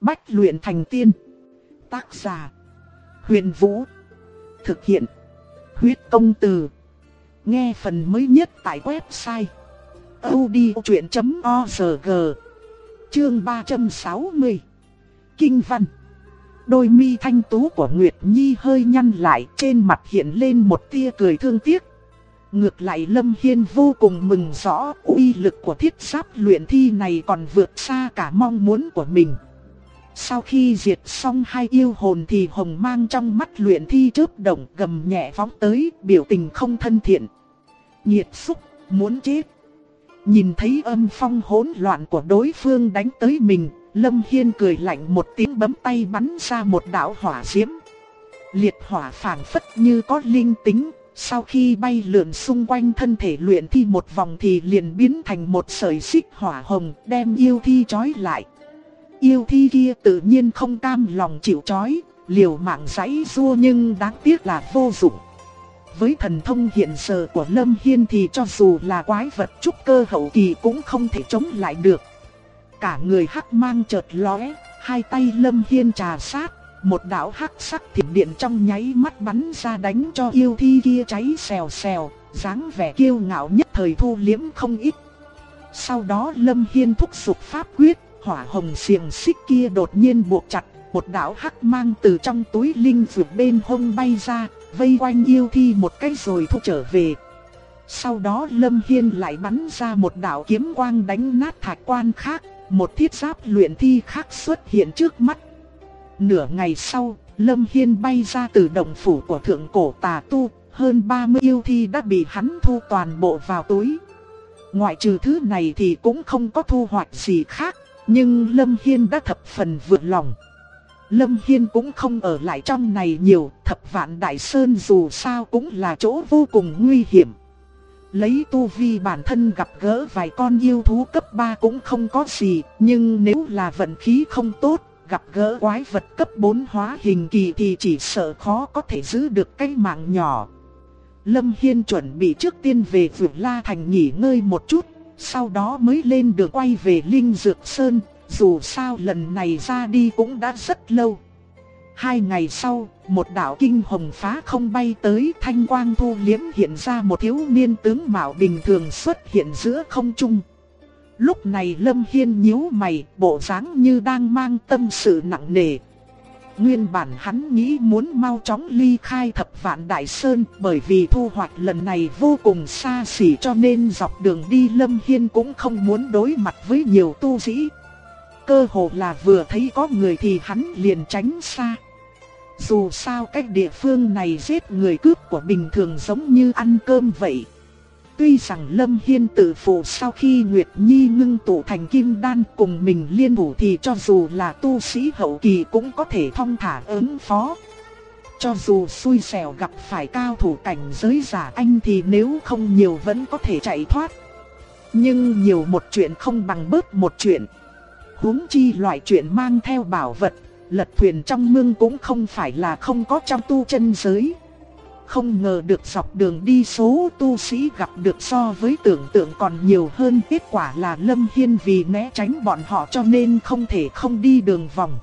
Bách luyện thành tiên. Tác giả: Huyền Vũ. Thực hiện: Huyết Công Từ. Nghe phần mới nhất tại website audiochuyện.org. Chương 360. Kinh văn. Đôi mi thanh tú của Nguyệt Nhi hơi nhăn lại, trên mặt hiện lên một tia cười thương tiếc. Ngược lại Lâm Hiên vô cùng mừng rõ, uy lực của thiết giáp luyện thi này còn vượt xa cả mong muốn của mình. Sau khi diệt xong hai yêu hồn thì hồng mang trong mắt luyện thi chớp động, gầm nhẹ phóng tới, biểu tình không thân thiện. Nhiệt xúc, muốn chết. Nhìn thấy âm phong hỗn loạn của đối phương đánh tới mình, Lâm Hiên cười lạnh một tiếng, bấm tay bắn ra một đạo hỏa diễm. Liệt hỏa phảng phất như có linh tính, sau khi bay lượn xung quanh thân thể luyện thi một vòng thì liền biến thành một sợi xích hỏa hồng, đem yêu thi trói lại. Yêu thi kia tự nhiên không cam lòng chịu trói, liều mạng giãy giụa nhưng đáng tiếc là vô dụng. Với thần thông hiện giờ của Lâm Hiên thì cho dù là quái vật trúc cơ hậu kỳ cũng không thể chống lại được. Cả người hắc mang chợt lóe, hai tay Lâm Hiên trà sát, một đạo hắc sắc thiểm điện trong nháy mắt bắn ra đánh cho yêu thi kia cháy xèo xèo, dáng vẻ kiêu ngạo nhất thời thu liễm không ít. Sau đó Lâm Hiên thúc giục pháp quyết, hỏa hồng xiềng xích kia đột nhiên buộc chặt, một đạo hắc mang từ trong túi linh dược bên hông bay ra, vây quanh yêu thi một cái rồi thu trở về. Sau đó Lâm Hiên lại bắn ra một đạo kiếm quang đánh nát thạch quan khác, một thiết giáp luyện thi khác xuất hiện trước mắt. Nửa ngày sau, Lâm Hiên bay ra từ động phủ của thượng cổ tà tu, hơn 30 yêu thi đã bị hắn thu toàn bộ vào túi. Ngoại trừ thứ này thì cũng không có thu hoạch gì khác, nhưng Lâm Hiên đã thập phần vượt lòng. Lâm Hiên cũng không ở lại trong này nhiều, Thập Vạn Đại Sơn dù sao cũng là chỗ vô cùng nguy hiểm. Lấy tu vi bản thân gặp gỡ vài con yêu thú cấp 3 cũng không có gì, nhưng nếu là vận khí không tốt, gặp gỡ quái vật cấp 4 hóa hình kỳ thì chỉ sợ khó có thể giữ được cái mạng nhỏ. Lâm Hiên chuẩn bị trước tiên về Vượt La Thành nghỉ ngơi một chút, sau đó mới lên đường quay về Linh Dược Sơn, dù sao lần này ra đi cũng đã rất lâu. 2 ngày sau, một đạo kinh hồng phá không bay tới, thanh quang thu liễm hiện ra một thiếu niên tướng mạo bình thường xuất hiện giữa không trung. Lúc này Lâm Hiên nhíu mày, bộ dáng như đang mang tâm sự nặng nề. Nguyên bản hắn nghĩ muốn mau chóng ly khai Thập Vạn Đại Sơn, bởi vì thu hoạch lần này vô cùng xa xỉ cho nên dọc đường đi Lâm Hiên cũng không muốn đối mặt với nhiều tu sĩ. Cơ hồ là vừa thấy có người thì hắn liền tránh xa. Dù sao cái địa phương này giết người cướp của bình thường giống như ăn cơm vậy. Tuy rằng Lâm Hiên tự phụ sau khi Nguyệt Nhi ngưng tụ thành kim đan cùng mình liên thủ thì cho dù là tu sĩ hậu kỳ cũng có thể thong thả ứng phó. Cho dù xui xẻo gặp phải cao thủ cảnh giới giả anh thì nếu không nhiều vẫn có thể chạy thoát. Nhưng nhiều một chuyện không bằng bớt một chuyện. Huống chi loại chuyện mang theo bảo vật, lật thuyền trong mương cũng không phải là không có trong tu chân giới. Không ngờ được dọc đường đi số tu sĩ gặp được so với tưởng tượng còn nhiều hơn. Kết quả là Lâm Hiên vì né tránh bọn họ cho nên không thể không đi đường vòng.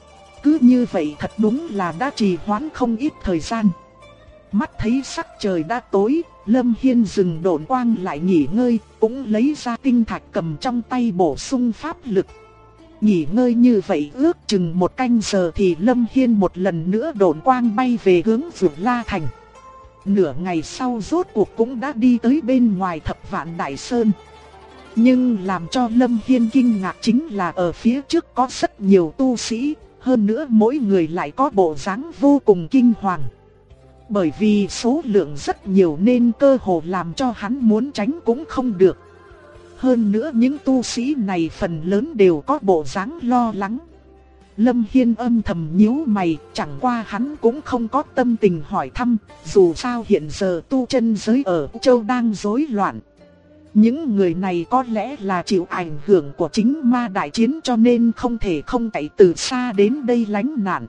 Cứ như vậy thật đúng là đã trì hoãn không ít thời gian. Mắt thấy sắc trời đã tối, Lâm Hiên dừng độn quang lại nghỉ ngơi, cũng lấy ra tinh thạch cầm trong tay bổ sung pháp lực. Nghỉ ngơi như vậy ước chừng 1 canh giờ thì Lâm Hiên một lần nữa độn quang bay về hướng Vượt La Thành. Nửa ngày sau rốt cuộc cũng đã đi tới bên ngoài Thập Vạn Đại Sơn. Nhưng làm cho Lâm Hiên kinh ngạc chính là ở phía trước có rất nhiều tu sĩ, hơn nữa mỗi người lại có bộ dáng vô cùng kinh hoàng. Bởi vì số lượng rất nhiều nên cơ hồ làm cho hắn muốn tránh cũng không được. Hơn nữa những tu sĩ này phần lớn đều có bộ dáng lo lắng. Lâm Hiên âm thầm nhíu mày, chẳng qua hắn cũng không có tâm tình hỏi thăm, dù sao hiện giờ tu chân giới ở châu đang rối loạn. Những người này có lẽ là chịu ảnh hưởng của chính ma đại chiến cho nên không thể không chạy từ xa đến đây lánh nạn.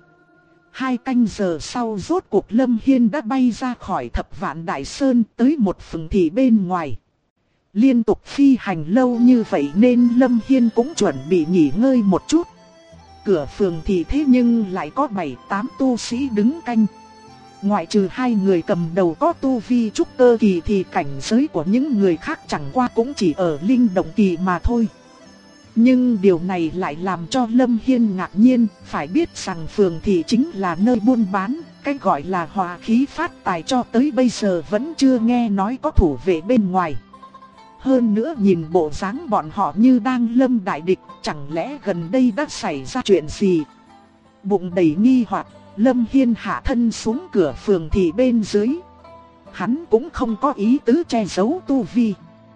2 canh giờ sau rốt cuộc Lâm Hiên đã bay ra khỏi Thập Vạn Đại Sơn tới một phường thị bên ngoài. Liên tục phi hành lâu như vậy nên Lâm Hiên cũng chuẩn bị nghỉ ngơi một chút. cửa phường thì thế nhưng lại có 7-8 tu sĩ đứng canh. Ngoại trừ 2 người cầm đầu có tu vi trúc cơ kỳ thì cảnh giới của những người khác chẳng qua cũng chỉ ở linh động kỳ mà thôi. Nhưng điều này lại làm cho Lâm Hiên ngạc nhiên, phải biết rằng phường thị chính là nơi buôn bán, cái gọi là hòa khí phát tài cho tới bây giờ vẫn chưa nghe nói có thủ vệ bên ngoài. Hơn nữa nhìn bộ dáng bọn họ như đang lâm đại địch, chẳng lẽ gần đây đã xảy ra chuyện gì? Bụng đầy nghi hoặc, Lâm Hiên hạ thân xuống cửa phường thị bên dưới. Hắn cũng không có ý tứ che giấu tu vi.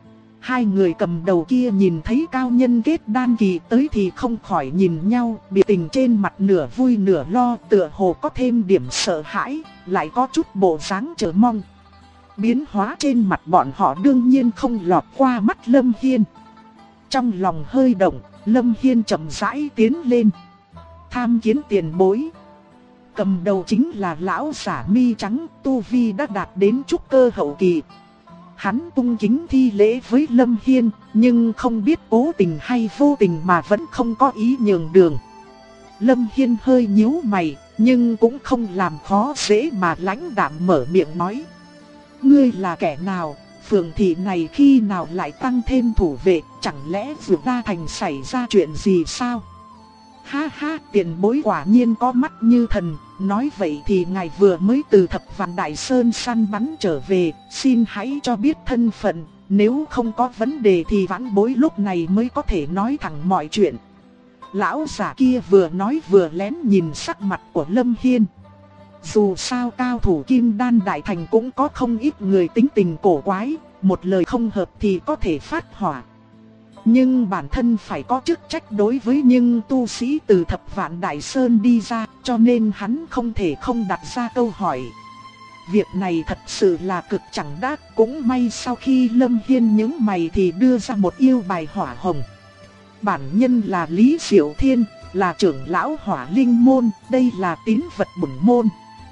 2 người cầm đầu kia nhìn thấy cao nhân kết đan kỳ tới thì không khỏi nhìn nhau, biểu tình trên mặt nửa vui nửa lo, tựa hồ có thêm điểm sợ hãi, lại có chút bộ dáng chờ mong. Biến hóa trên mặt bọn họ đương nhiên không lọt qua mắt Lâm Hiên. Trong lòng hơi động, Lâm Hiên chậm rãi tiến lên. Tham kiến tiền bối. Cầm đầu chính là lão giả mi trắng, tu vi đã đạt đến trúc cơ hậu kỳ. Hắn cung kính thi lễ với Lâm Hiên, nhưng không biết cố tình hay vô tình mà vẫn không có ý nhường đường. Lâm Hiên hơi nhíu mày, nhưng cũng không làm khó dễ mà lãnh đạm mở miệng nói. Ngươi là kẻ nào, phường thị này khi nào lại tăng thêm thủ vệ, chẳng lẽ Dược La Thành xảy ra chuyện gì sao? Ha ha, tiền bối quả nhiên có mắt như thần, nói vậy thì ngài vừa mới từ Thập Vạn Đại Sơn săn bắn trở về, xin hãy cho biết thân phận, nếu không có vấn đề thì vãn bối lúc này mới có thể nói thẳng mọi chuyện. Lão giả kia vừa nói vừa lén nhìn sắc mặt của Lâm Hiên. Dù sao cao thủ Kim Đan Đại Thành cũng có không ít người tính tình cổ quái, một lời không hợp thì có thể phát hỏa. Nhưng bản thân phải có chức trách đối với những tu sĩ từ Thập Vạn Đại Sơn đi ra, cho nên hắn không thể không đặt ra câu hỏi. Việc này thật sự là cực chẳng đắc, cũng may sau khi Lâm Hiên nhướng mày thì đưa ra một yêu bài hỏa hồng. Bản nhân là Lý Diệu Thiên, là trưởng lão Hỏa Linh môn, đây là tín vật bổn môn.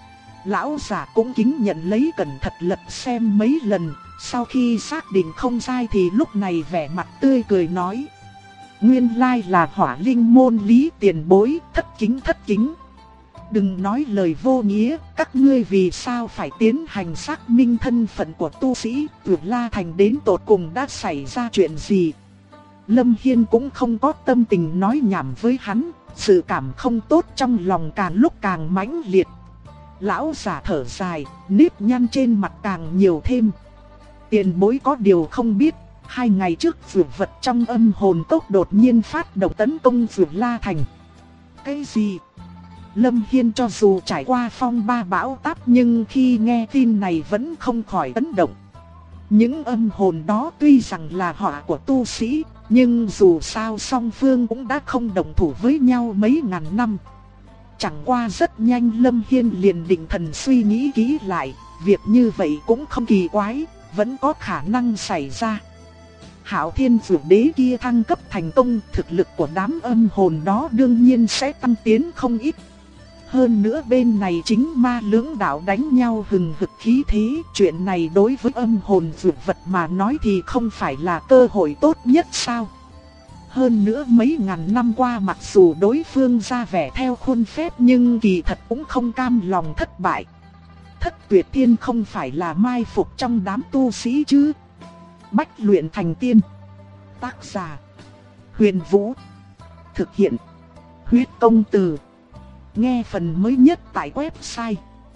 Lão giả cũng kính nhận lấy cẩn thận lật xem mấy lần, sau khi xác định không sai thì lúc này vẻ mặt tươi cười nói. Nguyên lai là Hỏa Linh môn Lý tiền bối, thất kính. Đừng nói lời vô nghĩa, các ngươi vì sao phải tiến hành xác minh thân phận của tu sĩ Dược La Thành đến tột cùng đã xảy ra chuyện gì. Lâm Hiên cũng không có tâm tình nói nhảm với hắn, sự cảm không tốt trong lòng càng lúc càng mãnh liệt. Lão giả thở dài, nếp nhăn trên mặt càng nhiều thêm. Tiền bối có điều không biết, 2 ngày trước dược vật trong âm hồn cốc đột nhiên phát động tấn công Dược La Thành. Cái gì? Lâm Hiên cho dù trải qua phong ba bão táp nhưng khi nghe tin này vẫn không khỏi ấn động. Những âm hồn đó tuy rằng là họa của tu sĩ, nhưng dù sao song phương cũng đã không đồng thủ với nhau mấy ngàn năm. Chẳng qua rất nhanh Lâm Hiên liền định thần suy nghĩ kỹ lại, việc như vậy cũng không kỳ quái, vẫn có khả năng xảy ra. Hạo Thiên Dược Đế kia thăng cấp thành công, thực lực của đám âm hồn đó đương nhiên sẽ tăng tiến không ít. Hơn nữa bên này chính ma lưỡng đạo đánh nhau hừng hực khí thế, chuyện này đối với âm hồn dược vật mà nói thì không phải là cơ hội tốt nhất sao? Hơn nữa mấy ngàn năm qua mặc dù đối phương ra vẻ theo khuôn phép nhưng kỳ thật cũng không cam lòng thất bại. Thất Tuyệt Thiên không phải là mai phục trong đám tu sĩ chứ? Bách luyện thành tiên. Tác giả: Huyền Vũ. Thực hiện: Huyết Công Từ. Nghe phần mới nhất tại website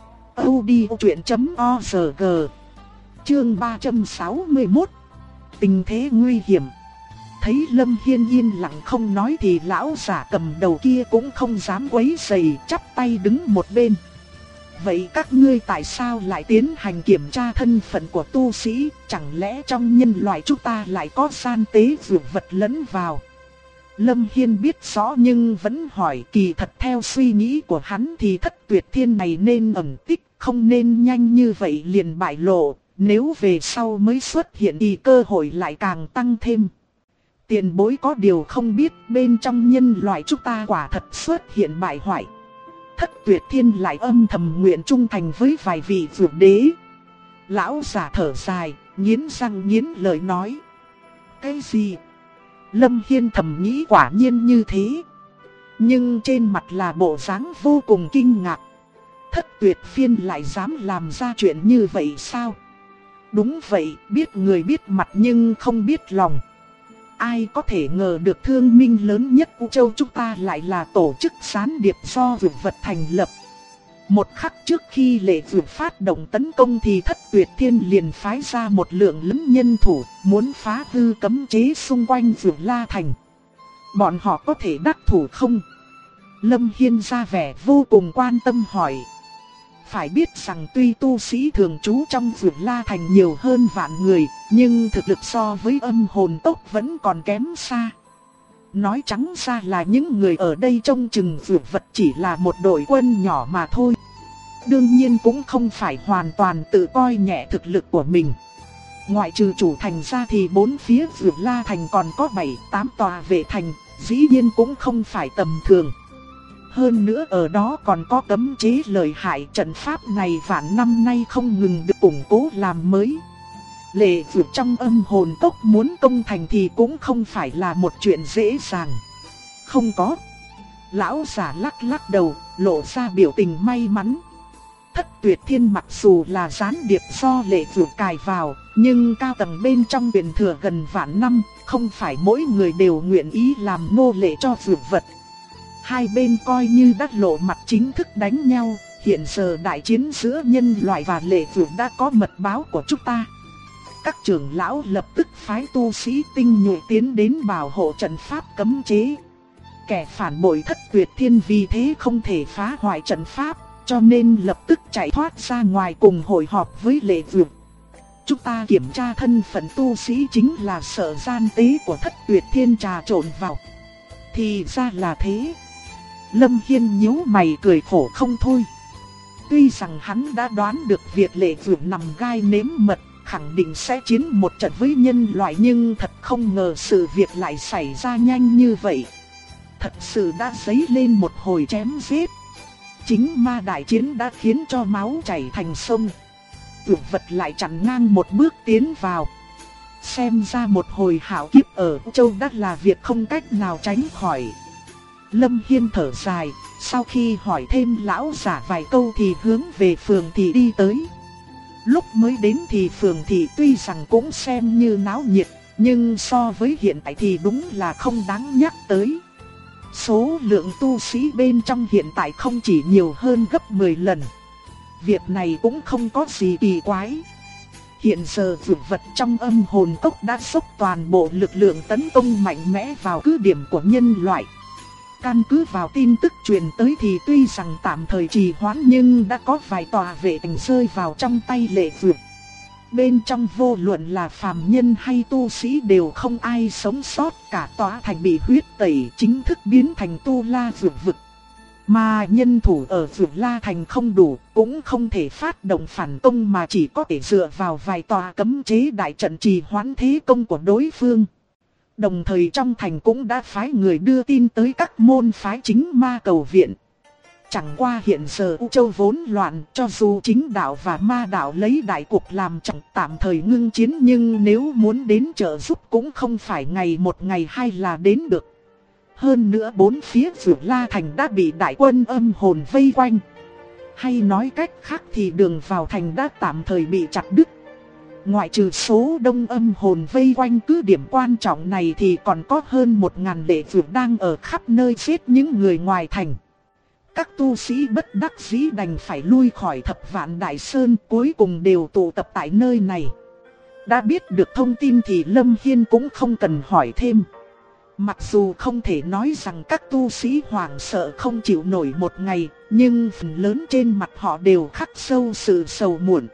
audiochuyện.org. Chương 361. Tình thế nguy hiểm. Thấy Lâm Hiên yên lặng không nói thì lão giả cầm đầu kia cũng không dám quấy rầy, chắp tay đứng một bên. Vậy các ngươi tại sao lại tiến hành kiểm tra thân phận của tu sĩ, chẳng lẽ trong nhân loại chúng ta lại có gian tế dược vật lẫn vào? Lâm Hiên biết rõ nhưng vẫn hỏi, kỳ thật theo suy nghĩ của hắn thì Thất Tuyệt Thiên này nên ẩn tích, không nên nhanh như vậy liền bại lộ, nếu về sau mới xuất hiện thì cơ hội lại càng tăng thêm. Tiền bối có điều không biết, bên trong nhân loại chúng ta quả thật xuất hiện bại hoại. Thất Tuyệt Thiên lại âm thầm nguyện trung thành với vài vị dược đế. Lão giả thở dài, nghiến răng nghiến lợi nói. Cái gì? Lâm Hiên thầm nghĩ quả nhiên như thế. nhưng trên mặt là bộ dáng vô cùng kinh ngạc. Thất Tuyệt Phiên lại dám làm ra chuyện như vậy sao? Đúng vậy, biết người biết mặt nhưng không biết lòng. Ai có thể ngờ được thương minh lớn nhất Vũ Châu chúng ta lại là tổ chức gián điệp do Dược Vật thành lập. Một khắc trước khi Lệ Dược phát động tấn công thì Thất Tuyệt Thiên liền phái ra một lượng lớn nhân thủ, muốn phá hư cấm chế xung quanh Dược La Thành. Bọn họ có thể đắc thủ không? Lâm Hiên ra vẻ vô cùng quan tâm hỏi. Phải biết rằng tuy tu sĩ thường trú trong Dược La Thành nhiều hơn vạn người, nhưng thực lực so với âm hồn tốc vẫn còn kém xa. Nói trắng ra là những người ở đây trông chừng Dược Vật chỉ là một đội quân nhỏ mà thôi. Đương nhiên cũng không phải hoàn toàn tự coi nhẹ thực lực của mình. Ngoại trừ chủ thành ra thì bốn phía Dược La Thành còn có 7-8 tòa vệ thành, dĩ nhiên cũng không phải tầm thường. Hơn nữa ở đó còn có cấm chế lợi hại, trận pháp này vạn năm nay không ngừng được củng cố làm mới. Lệ Dược trong âm hồn tốc muốn công thành thì cũng không phải là một chuyện dễ dàng. Không có. Lão giả lắc lắc đầu, lộ ra biểu tình may mắn. Thất Tuyệt Thiên mặc dù là gián điệp do Lệ Dược cài vào, nhưng cao tầng bên trong truyền thừa gần vạn năm, không phải mỗi người đều nguyện ý làm nô lệ cho Dược Vật. Hai bên coi như đã lộ mặt chính thức đánh nhau, hiện giờ đại chiến giữa nhân loại và Lệ Dược đã có mật báo của chúng ta. Các trưởng lão lập tức phái tu sĩ tinh nhuệ tiến đến bảo hộ trận pháp cấm chế. Kẻ phản bội Thất Tuyệt Thiên vì thế không thể phá hoại trận pháp, cho nên lập tức chạy thoát ra ngoài cùng hội họp với Lệ Dược. Chúng ta kiểm tra thân phận tu sĩ chính là sợ gian tế của Thất Tuyệt Thiên trà trộn vào. Thì ra là thế. Lâm Hiên nhíu mày cười khổ không thôi. Tuy rằng hắn đã đoán được việc Lệ Dược nằm gai nếm mật, khẳng định sẽ chiến một trận với nhân loại, nhưng thật không ngờ sự việc lại xảy ra nhanh như vậy. Thật sự đã dấy lên một hồi chém giết. Chính ma đại chiến đã khiến cho máu chảy thành sông. Dược Vật lại chặn ngang một bước tiến vào. Xem ra một hồi hạo kiếp ở Châu đã là việc không cách nào tránh khỏi. Lâm Hiên thở dài, sau khi hỏi thêm lão giả vài câu thì hướng về phường thị đi tới. Lúc mới đến thì phường thị tuy rằng cũng xem như náo nhiệt, nhưng so với hiện tại thì đúng là không đáng nhắc tới. Số lượng tu sĩ bên trong hiện tại không chỉ nhiều hơn gấp 10 lần. Việc này cũng không có gì kỳ quái. Hiện giờ Dược Vật trong âm hồn cốc đã dốc toàn bộ lực lượng tấn công mạnh mẽ vào cứ điểm của nhân loại. Căn cứ vào tin tức truyền tới thì tuy rằng tạm thời trì hoãn nhưng đã có vài tòa vệ thành rơi vào trong tay Lệ Dược. Bên trong vô luận là phàm nhân hay tu sĩ đều không ai sống sót, cả tòa thành bị huyết tẩy, chính thức biến thành tu la dược vực. Mà nhân thủ ở Dược La Thành không đủ, cũng không thể phát động phản công mà chỉ có thể dựa vào vài tòa cấm chế đại trận trì hoãn thế công của đối phương. Đồng thời trong thành cũng đã phái người đưa tin tới các môn phái chính ma cầu viện. Chẳng qua hiện giờ U Châu vốn loạn, cho dù chính đạo và ma đạo lấy đại cục làm trọng tạm thời ngưng chiến, nhưng nếu muốn đến trợ giúp cũng không phải ngày một ngày hai là đến được. Hơn nữa bốn phía Dược La Thành đã bị đại quân âm hồn vây quanh. Hay nói cách khác thì đường vào thành đã tạm thời bị chặt đứt. Ngoại trừ số đông âm hồn vây quanh cứ điểm quan trọng này thì còn có hơn 1000 Lệ Dược đang ở khắp nơi giết những người ngoài thành. Các tu sĩ bất đắc dĩ đành phải lui khỏi Thập Vạn Đại Sơn, cuối cùng đều tụ tập tại nơi này. Đã biết được thông tin thì Lâm Hiên cũng không cần hỏi thêm. Mặc dù không thể nói rằng các tu sĩ hoảng sợ không chịu nổi một ngày, nhưng phần lớn trên mặt họ đều khắc sâu sự sầu muộn.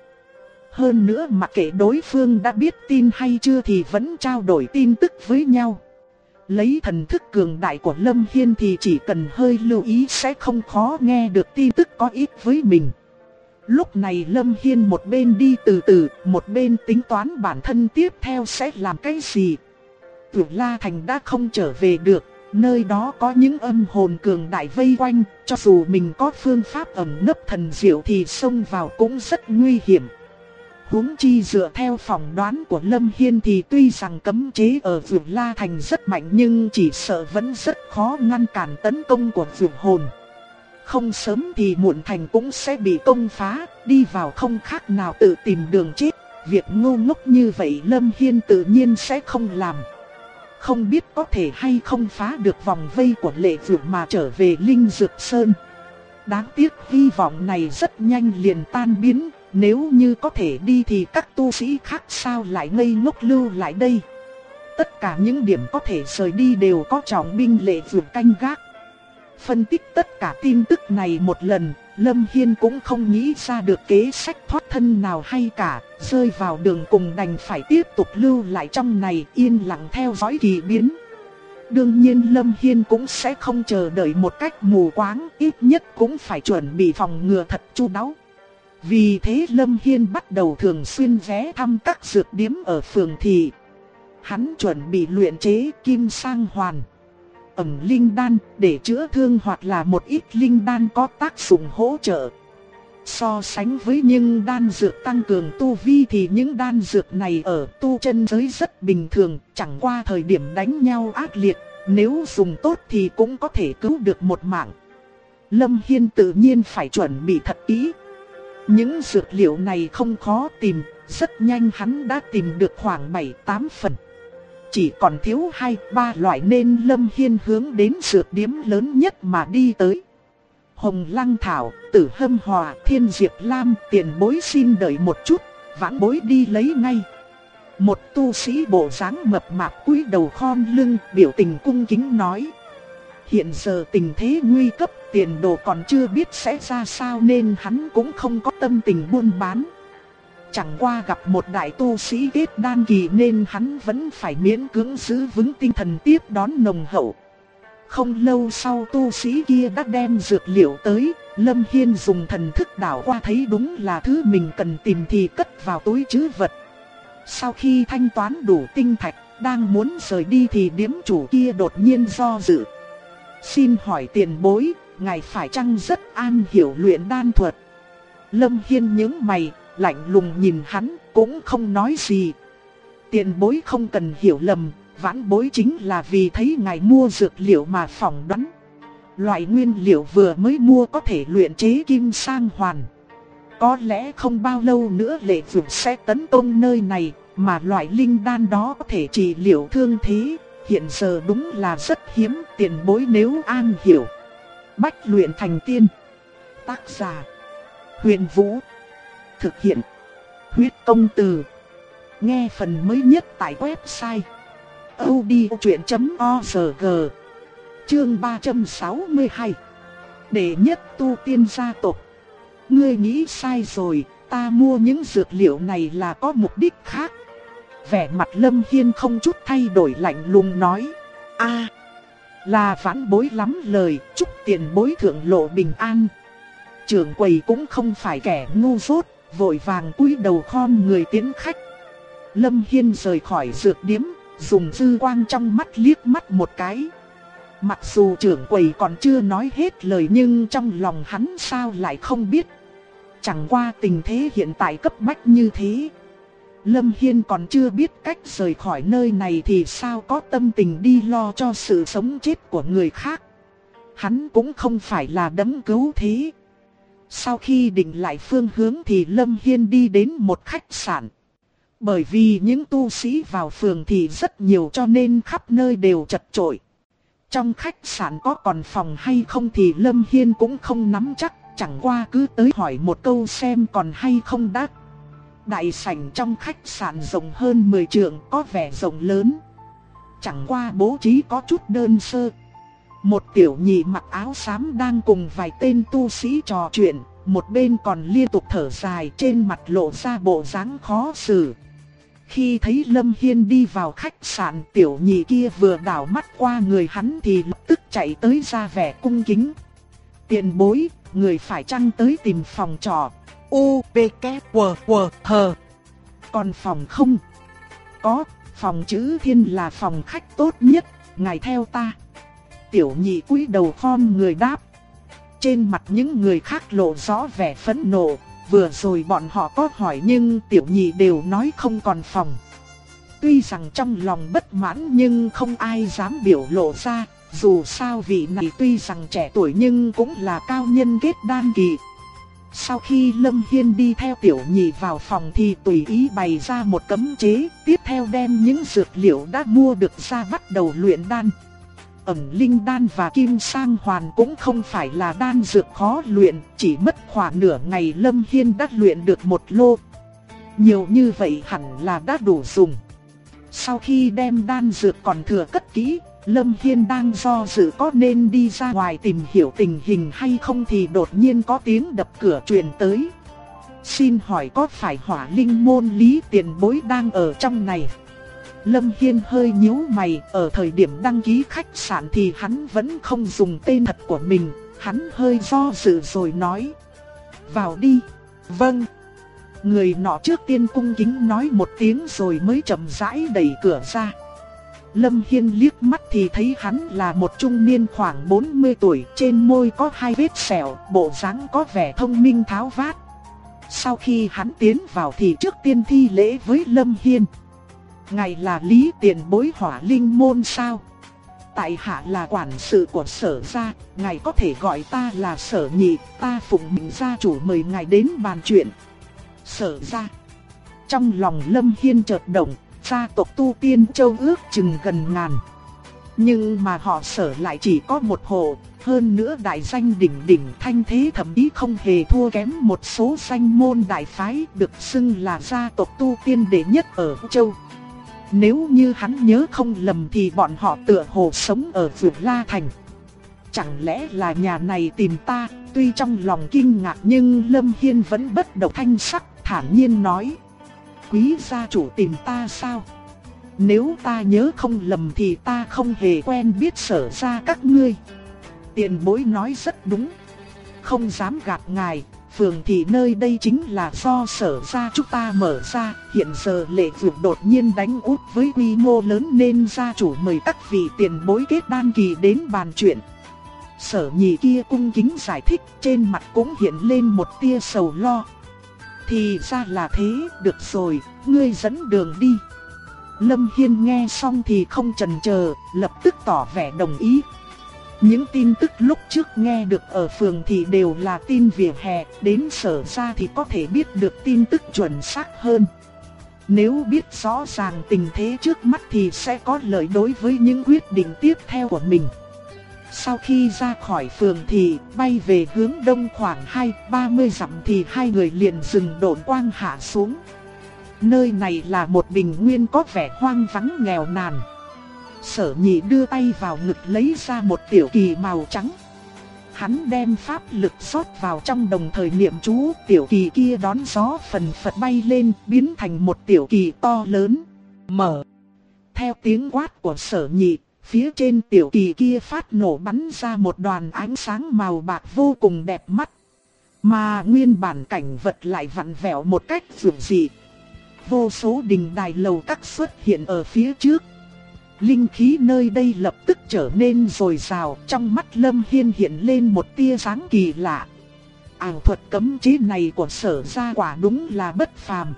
Hơn nữa mặc kệ đối phương đã biết tin hay chưa thì vẫn trao đổi tin tức với nhau. Lấy thần thức cường đại của Lâm Hiên thì chỉ cần hơi lưu ý sẽ không khó nghe được tin tức có ích với mình. Lúc này Lâm Hiên một bên đi từ từ, một bên tính toán bản thân tiếp theo sẽ làm cái gì. Dược La Thành đã không trở về được, nơi đó có những âm hồn cường đại vây quanh, cho dù mình có phương pháp ẩn nấp thần diệu thì xông vào cũng rất nguy hiểm. Huống chi dựa theo phỏng đoán của Lâm Hiên thì tuy rằng cấm chế ở Vượt La Thành rất mạnh nhưng chỉ sợ vẫn rất khó ngăn cản tấn công của vượt hồn. Không sớm thì muộn thành cũng sẽ bị công phá, đi vào không khác nào tự tìm đường chết. Việc ngu ngốc như vậy Lâm Hiên tự nhiên sẽ không làm. Không biết có thể hay không phá được vòng vây của Lệ Vượt mà trở về Linh Dược Sơn. Đáng tiếc hy vọng này rất nhanh liền tan biến. Nếu như có thể đi thì các tu sĩ khác sao lại ngây ngốc lưu lại đây. Tất cả những điểm có thể rời đi đều có trọng binh Lệ Vượt canh gác. Phân tích tất cả tin tức này một lần, Lâm Hiên cũng không nghĩ ra được kế sách thoát thân nào hay cả, rơi vào đường cùng đành phải tiếp tục lưu lại trong này yên lặng theo dõi kỳ biến. Đương nhiên Lâm Hiên cũng sẽ không chờ đợi một cách mù quáng, ít nhất cũng phải chuẩn bị phòng ngừa thật chu đáo. Vì thế Lâm Hiên bắt đầu thường xuyên ghé thăm các dược điếm ở phường thị. Hắn chuẩn bị luyện chế kim sang hoàn, ẩm linh đan để chữa thương hoặc là một ít linh đan có tác dụng hỗ trợ. So sánh với những đan dược tăng cường tu vi thì những đan dược này ở tu chân giới rất bình thường, chẳng qua thời điểm đánh nhau ác liệt, nếu dùng tốt thì cũng có thể cứu được một mạng. Lâm Hiên tự nhiên phải chuẩn bị thật kỹ. Những dược liệu này không khó tìm, rất nhanh hắn đã tìm được khoảng 7-8 phần. Chỉ còn thiếu 2-3 loại nên Lâm Hiên hướng đến dược điếm lớn nhất mà đi tới. Hồng Lăng Thảo, Tử Hâm Hòa, Thiên Diệp Lam, tiền bối xin đợi một chút, vãn bối đi lấy ngay. Một tu sĩ bộ dáng mập mạp cúi đầu khom lưng, biểu tình cung kính nói. Hiện giờ tình thế nguy cấp, tiền đồ còn chưa biết sẽ ra sao nên hắn cũng không có tâm tình buôn bán. Chẳng qua gặp một đại tu sĩ kết đan kỳ nên hắn vẫn phải miễn cưỡng giữ vững tinh thần tiếp đón nồng hậu. Không lâu sau tu sĩ kia đã đem dược liệu tới, Lâm Hiên dùng thần thức đảo qua thấy đúng là thứ mình cần tìm thì cất vào túi trữ vật. Sau khi thanh toán đủ tinh thạch, đang muốn rời đi thì điếm chủ kia đột nhiên do dự. Xin hỏi tiền bối, ngài phải chăng rất am hiểu luyện đan thuật? Lâm Hiên nhướng mày, lạnh lùng nhìn hắn, cũng không nói gì. Tiền bối không cần hiểu lầm, vãn bối chính là vì thấy ngài mua dược liệu mà phỏng đoán. Loại nguyên liệu vừa mới mua có thể luyện chế kim sang hoàn. Có lẽ không bao lâu nữa Lệ Vượt sẽ tấn công nơi này, mà loại linh đan đó có thể trị liệu thương thế. Hiện giờ đúng là rất hiếm, tiền bối nếu an hiểu. Bách luyện thành tiên. Tác giả Huyền Vũ. Thực hiện Huyết Công Từ. Nghe phần mới nhất tại website audiochuyện.org. Chương 362. Đệ nhất tu tiên gia tộc. Ngươi nghĩ sai rồi, ta mua những dược liệu này là có mục đích khác. Vẻ mặt Lâm Hiên không chút thay đổi lạnh lùng nói. Là vãn bối lắm lời, chúc tiền bối thượng lộ bình an. Trưởng quầy cũng không phải kẻ ngu dốt, vội vàng cúi đầu khom người tiến khách. Lâm Hiên rời khỏi dược điếm, dùng dư quang trong mắt liếc mắt một cái. Mặc dù trưởng quầy còn chưa nói hết lời nhưng trong lòng hắn sao lại không biết. Chẳng qua tình thế hiện tại cấp bách như thế, Lâm Hiên còn chưa biết cách rời khỏi nơi này thì sao có tâm tình đi lo cho sự sống chết của người khác. Hắn cũng không phải là đấng cứu thế. Sau khi định lại phương hướng thì Lâm Hiên đi đến một khách sạn. Bởi vì những tu sĩ vào phường thì rất nhiều cho nên khắp nơi đều chật chội. Trong khách sạn có còn phòng hay không thì Lâm Hiên cũng không nắm chắc, chẳng qua cứ tới hỏi một câu xem còn hay không đã. Đại sảnh trong khách sạn rộng hơn 10 trượng, có vẻ rộng lớn. Chẳng qua bố trí có chút đơn sơ. Một tiểu nhị mặc áo xám đang cùng vài tên tu sĩ trò chuyện, một bên còn liên tục thở dài, trên mặt lộ ra bộ dáng khó xử. Khi thấy Lâm Hiên đi vào khách sạn, tiểu nhị kia vừa đảo mắt qua người hắn thì lập tức chạy tới ra vẻ cung kính. Tiền bối, người phải chăng tới tìm phòng trọ? U-V-K-W-W-H. Còn phòng không? Có, phòng chữ Thiên là phòng khách tốt nhất, ngài theo ta. Tiểu nhị cúi đầu khom người đáp. Trên mặt những người khác lộ rõ vẻ phẫn nộ. vừa rồi bọn họ có hỏi nhưng tiểu nhị đều nói không còn phòng. Tuy rằng trong lòng bất mãn nhưng không ai dám biểu lộ ra, dù sao vị này tuy rằng trẻ tuổi nhưng cũng là cao nhân kết đan kỳ. Sau khi Lâm Hiên đi theo tiểu nhị vào phòng thì tùy ý bày ra một cấm chế, tiếp theo đem những dược liệu đã mua được ra bắt đầu luyện đan. Ẩn linh đan và kim sang hoàn cũng không phải là đan dược khó luyện, chỉ mất khoảng nửa ngày Lâm Hiên đã luyện được một lô. Nhiều như vậy hẳn là đã đủ dùng. Sau khi đem đan dược còn thừa cất kỹ, Lâm Hiên đang do dự có nên đi ra ngoài tìm hiểu tình hình hay không thì đột nhiên có tiếng đập cửa truyền tới. Xin hỏi có phải Hỏa Linh môn Lý tiền bối đang ở trong này? Lâm Hiên hơi nhíu mày, ở thời điểm đăng ký khách sạn thì hắn vẫn không dùng tên thật của mình, hắn hơi do dự rồi nói. Vào đi. Vâng. Người nọ trước tiên cung kính nói một tiếng rồi mới chậm rãi đẩy cửa ra. Lâm Hiên liếc mắt thì thấy hắn là một trung niên khoảng 40 tuổi, trên môi có 2 vết sẹo, bộ dáng có vẻ thông minh tháo vát. Sau khi hắn tiến vào thì trước tiên thi lễ với Lâm Hiên. Ngài là Lý tiền bối Hỏa Linh môn sao? Tại hạ là quản sự của Sở gia, ngài có thể gọi ta là Sở nhị, ta phụng mệnh gia chủ mời ngài đến bàn chuyện. Sở gia. Trong lòng Lâm Hiên chợt động, gia tộc tu tiên châu ước chừng gần ngàn. Nhưng mà họ Sở lại chỉ có một hộ, hơn nữa đại danh đỉnh đỉnh thanh thế thậm chí không hề thua kém một số danh môn đại phái được xưng là gia tộc tu tiên đệ nhất ở châu. Nếu như hắn nhớ không lầm thì bọn họ tựa hồ sống ở Vượt La Thành. Chẳng lẽ là nhà này tìm ta? Tuy trong lòng kinh ngạc nhưng Lâm Hiên vẫn bất động thanh sắc, thản nhiên nói. Quý gia chủ tìm ta sao? Nếu ta nhớ không lầm thì ta không hề quen biết Sở gia các ngươi. Tiền bối nói rất đúng. Không dám gạt ngài, phường thị nơi đây chính là do Sở gia chúng ta mở ra. Hiện giờ Lệ Vượt đột nhiên đánh úp với quy mô lớn nên gia chủ mời các vị tiền bối kết đan kỳ đến bàn chuyện. Sở nhị kia cung kính giải thích, trên mặt cũng hiện lên một tia sầu lo. Thì ra là thế, được rồi, ngươi dẫn đường đi. Lâm Hiên nghe xong thì không chần chờ, lập tức tỏ vẻ đồng ý. Những tin tức lúc trước nghe được ở phường thì đều là tin vỉa hè, đến Sở gia thì có thể biết được tin tức chuẩn xác hơn. Nếu biết rõ ràng tình thế trước mắt thì sẽ có lợi đối với những quyết định tiếp theo của mình. Sau khi ra khỏi phường thì bay về hướng đông khoảng 20-30 dặm thì hai người liền dừng độn quang hạ xuống. Nơi này là một bình nguyên có vẻ hoang vắng nghèo nàn. Sở nhị đưa tay vào ngực lấy ra một tiểu kỳ màu trắng. Hắn đem pháp lực rót vào trong đồng thời niệm chú, tiểu kỳ kia đón gió phần phật bay lên, biến thành một tiểu kỳ to lớn. Mở. Theo tiếng quát của Sở nhị, phía trên tiểu kỳ kia phát nổ bắn ra một đoàn ánh sáng màu bạc vô cùng đẹp mắt. Mà nguyên bản cảnh vật lại vặn vẹo một cách dữ dị. Vô số đình đài lầu các xuất hiện ở phía trước. Linh khí nơi đây lập tức trở nên dồi dào, trong mắt Lâm Hiên hiện lên một tia sáng kỳ lạ. Ảo thuật cấm chế này của Sở gia quả đúng là bất phàm.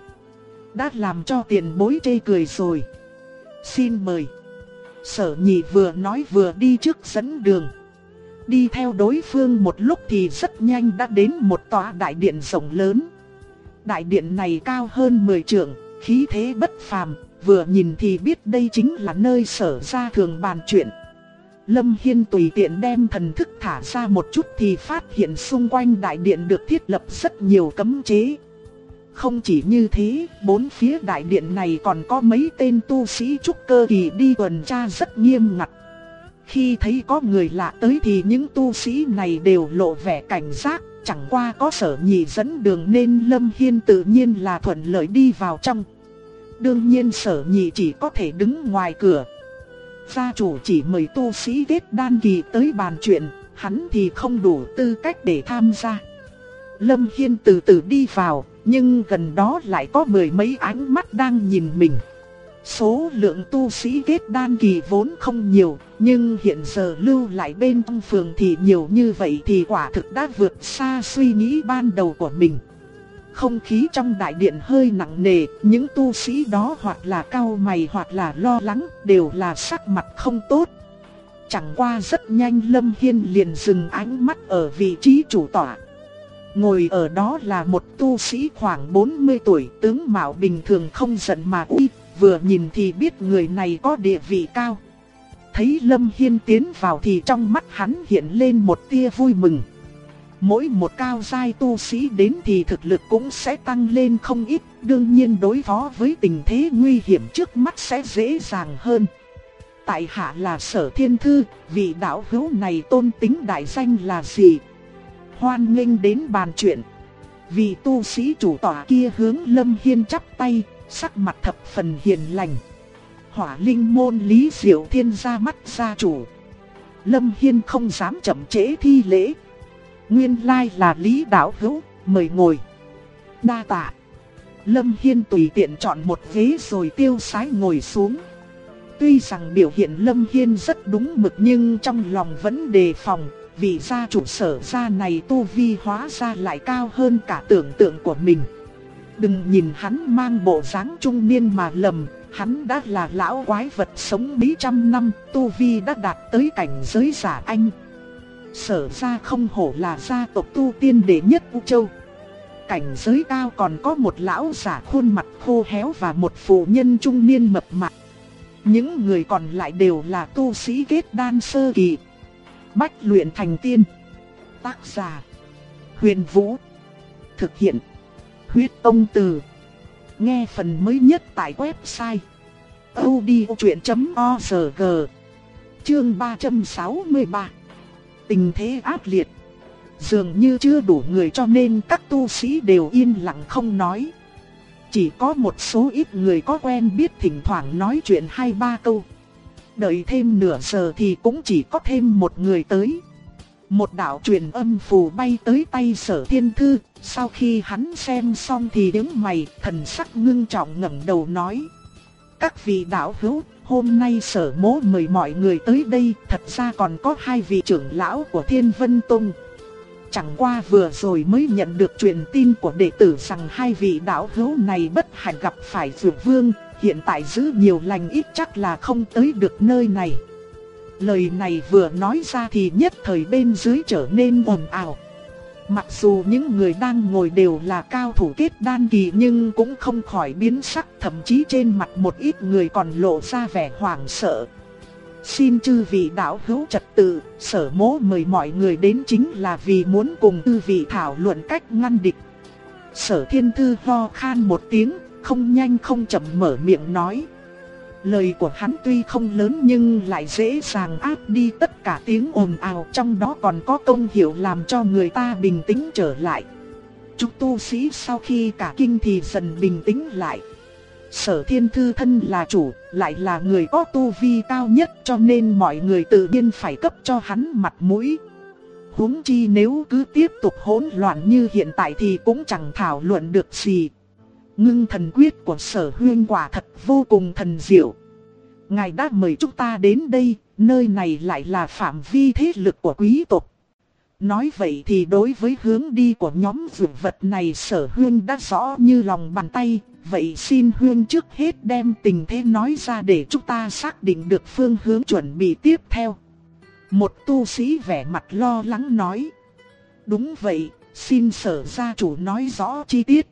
Đã làm cho tiền bối chê cười rồi. Xin mời. Sở nhị vừa nói vừa đi trước dẫn đường. Đi theo đối phương một lúc thì rất nhanh đã đến một tòa đại điện rộng lớn. Đại điện này cao hơn 10 trượng, khí thế bất phàm, vừa nhìn thì biết đây chính là nơi Sở gia thường bàn chuyện. Lâm Hiên tùy tiện đem thần thức thả ra một chút thì phát hiện xung quanh đại điện được thiết lập rất nhiều cấm chế. Không chỉ như thế, bốn phía đại điện này còn có mấy tên tu sĩ trúc cơ kỳ đi tuần tra rất nghiêm ngặt. Khi thấy có người lạ tới thì những tu sĩ này đều lộ vẻ cảnh giác, chẳng qua có Sở nhị dẫn đường nên Lâm Hiên tự nhiên là thuận lợi đi vào trong. Đương nhiên Sở nhị chỉ có thể đứng ngoài cửa. Gia chủ chỉ mời tu sĩ kết đan kỳ tới bàn chuyện, hắn thì không đủ tư cách để tham gia. Lâm Hiên từ từ đi vào, nhưng gần đó lại có mười mấy ánh mắt đang nhìn mình. Số lượng tu sĩ kết đan kỳ vốn không nhiều, nhưng hiện giờ lưu lại bên trong phường thì nhiều như vậy thì quả thực đã vượt xa suy nghĩ ban đầu của mình. không khí trong đại điện hơi nặng nề, những tu sĩ đó hoặc là cau mày hoặc là lo lắng, đều là sắc mặt không tốt. Chẳng qua rất nhanh Lâm Hiên liền dừng ánh mắt ở vị trí chủ tọa. Ngồi ở đó là một tu sĩ khoảng 40 tuổi, tướng mạo bình thường không giận mà uy, vừa nhìn thì biết người này có địa vị cao. Thấy Lâm Hiên tiến vào thì trong mắt hắn hiện lên một tia vui mừng. Mỗi một cao giai tu sĩ đến thì thực lực cũng sẽ tăng lên không ít, đương nhiên đối phó với tình thế nguy hiểm trước mắt sẽ dễ dàng hơn. Tại hạ là Sở Thiên Thư, vị đạo hữu này tôn tính đại danh là gì? Hoan nghênh đến bàn chuyện. Vị tu sĩ chủ tọa kia hướng Lâm Hiên chắp tay, sắc mặt thập phần hiền lành. Hỏa Linh môn Lý Diệu Thiên ra mắt gia chủ. Lâm Hiên không dám chậm trễ thi lễ. Nguyên lai là Lý đạo hữu, mời ngồi. Đa tạ. Lâm Hiên tùy tiện chọn một ghế rồi tiêu sái ngồi xuống. Tuy rằng biểu hiện Lâm Hiên rất đúng mực nhưng trong lòng vẫn đề phòng. Vị gia chủ Sở gia này tu vi hóa ra lại cao hơn cả tưởng tượng của mình. Đừng nhìn hắn mang bộ dáng trung niên mà lầm, hắn đã là lão quái vật sống mấy trăm năm, tu vi đã đạt tới cảnh giới giả anh. Sở gia không hổ là gia tộc tu tiên đệ nhất U Châu. Cảnh giới cao còn có một lão giả khuôn mặt khô héo và một phụ nhân trung niên mập mạp. Những người còn lại đều là tu sĩ kết đan sơ kỳ. Bách luyện thành tiên. Tác giả Huyền Vũ. Thực hiện Huyết Tông Từ. Nghe phần mới nhất tại website audiochuyện.org. Chương 363. Tình thế ác liệt. Dường như chưa đủ người cho nên các tu sĩ đều yên lặng không nói. Chỉ có một số ít người có quen biết thỉnh thoảng nói chuyện 2-3 câu. Đợi thêm nửa giờ thì cũng chỉ có thêm một người tới. Một đạo truyền âm phù bay tới tay Sở Thiên Thư. Sau khi hắn xem xong thì nhướng mày, thần sắc ngưng trọng ngẩng đầu nói: các vị đạo hữu, hôm nay Sở mỗ mời mọi người tới đây, thật ra còn có 2 vị trưởng lão của Thiên Vân Tông. Chẳng qua vừa rồi mới nhận được truyền tin của đệ tử rằng 2 vị đạo hữu này bất hạnh gặp phải Dược Vương, hiện tại giữ nhiều lành ít chắc là không tới được nơi này. Lời này vừa nói ra thì nhất thời bên dưới trở nên ồn ào. Mặc dù những người đang ngồi đều là cao thủ kết đan kỳ nhưng cũng không khỏi biến sắc, thậm chí trên mặt một ít người còn lộ ra vẻ hoảng sợ. Xin chư vị đạo hữu trật tự, Sở mỗ mời mọi người đến chính là vì muốn cùng chư vị thảo luận cách ngăn địch. Sở Thiên Thư ho khan một tiếng, không nhanh không chậm mở miệng nói. Lời của hắn tuy không lớn nhưng lại dễ dàng áp đi tất cả tiếng ồn ào, trong đó còn có công hiệu làm cho người ta bình tĩnh trở lại. Chúng tu sĩ sau khi cả kinh thì dần bình tĩnh lại. Sở Thiên Thư thân là chủ, lại là người có tu vi cao nhất cho nên mọi người tự nhiên phải cấp cho hắn mặt mũi. Huống chi nếu cứ tiếp tục hỗn loạn như hiện tại thì cũng chẳng thảo luận được gì. Ngưng thần quyết của Sở huynh quả thật vô cùng thần diệu. Ngài đã mời chúng ta đến đây, nơi này lại là phạm vi thế lực của quý tộc. Nói vậy thì đối với hướng đi của nhóm dược vật này Sở huynh đã rõ như lòng bàn tay. Vậy xin huynh trước hết đem tình thế nói ra để chúng ta xác định được phương hướng chuẩn bị tiếp theo. Một tu sĩ vẻ mặt lo lắng nói. Đúng vậy, xin Sở gia chủ nói rõ chi tiết.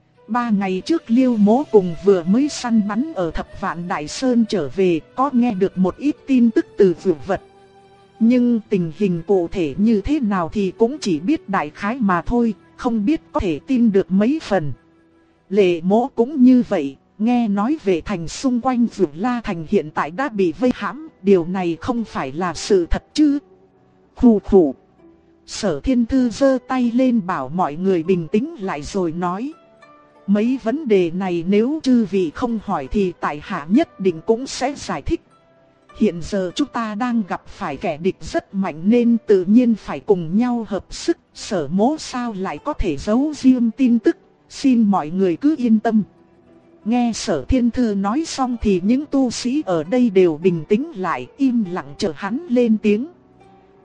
3 ngày trước Liêu Mỗ cùng vừa mới săn bắn ở Thập Vạn Đại Sơn trở về, có nghe được một ít tin tức từ dược vật. Nhưng tình hình cụ thể như thế nào thì cũng chỉ biết đại khái mà thôi, không biết có thể tin được mấy phần. Lệ Mỗ cũng như vậy, nghe nói về thành xung quanh Dược La Thành hiện tại đã bị vây hãm, điều này không phải là sự thật chứ? Khủ khủ. Sở Thiên Thư giơ tay lên bảo mọi người bình tĩnh lại rồi nói. Mấy vấn đề này nếu chư vị không hỏi thì tại hạ nhất định cũng sẽ giải thích. Hiện giờ chúng ta đang gặp phải kẻ địch rất mạnh nên tự nhiên phải cùng nhau hợp sức. Sở mỗ sao lại có thể giấu riêng tin tức, xin mọi người cứ yên tâm. Nghe Sở Thiên Thư nói xong thì những tu sĩ ở đây đều bình tĩnh lại, im lặng chờ hắn lên tiếng.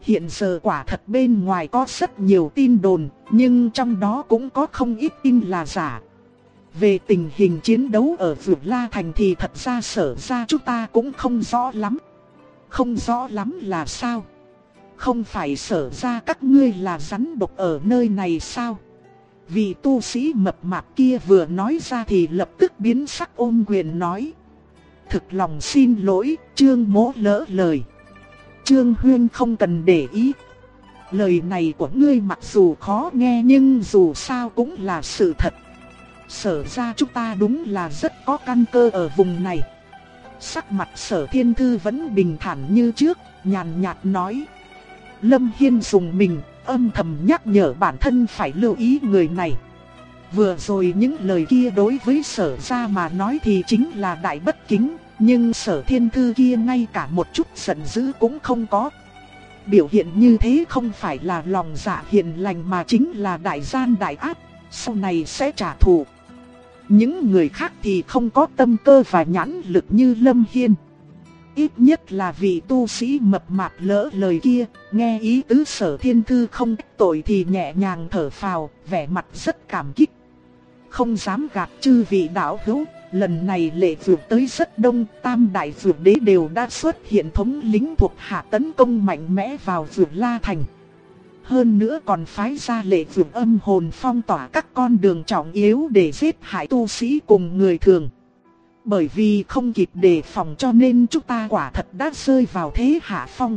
Hiện giờ quả thật bên ngoài có rất nhiều tin đồn, nhưng trong đó cũng có không ít tin là giả. Về tình hình chiến đấu ở Vượt La Thành thì thật ra Sở ra chúng ta cũng không rõ lắm. Không rõ lắm là sao? Không phải Sở ra các ngươi là rắn độc ở nơi này sao? Vị tu sĩ mập mạp kia vừa nói ra thì lập tức biến sắc ôm quyền nói. Thực lòng xin lỗi, Trương Mỗ lỡ lời. Trương Huyên không cần để ý. Lời này của ngươi mặc dù khó nghe nhưng dù sao cũng là sự thật. Sở ra chúng ta đúng là rất có căn cơ ở vùng này. Sắc mặt Sở Thiên Thư vẫn bình thản như trước, nhàn nhạt nói. Lâm Hiên dùng mình, âm thầm nhắc nhở bản thân phải lưu ý người này. Vừa rồi những lời kia đối với Sở ra mà nói thì chính là đại bất kính, nhưng Sở Thiên Thư kia ngay cả một chút giận dữ cũng không có. Biểu hiện như thế không phải là lòng dạ hiền lành mà chính là đại gian đại ác, sau này sẽ trả thù. Những người khác thì không có tâm cơ và nhãn lực như Lâm Hiên. Ít nhất là vị tu sĩ mập mạp lỡ lời kia, nghe ý tứ Sở Thiên Thư không tội thì nhẹ nhàng thở phào, vẻ mặt rất cảm kích. Không dám gạt chư vị đạo hữu, lần này lệ vượt tới rất đông, tam đại vượt đế đều đã xuất hiện thống lĩnh thuộc hạ tấn công mạnh mẽ vào Vượt La Thành. Hơn nữa còn phái ra lệ vượt âm hồn phong tỏa các con đường trọng yếu để giết hại tu sĩ cùng người thường. Bởi vì không kịp đề phòng cho nên chúng ta quả thật đã rơi vào thế hạ phong.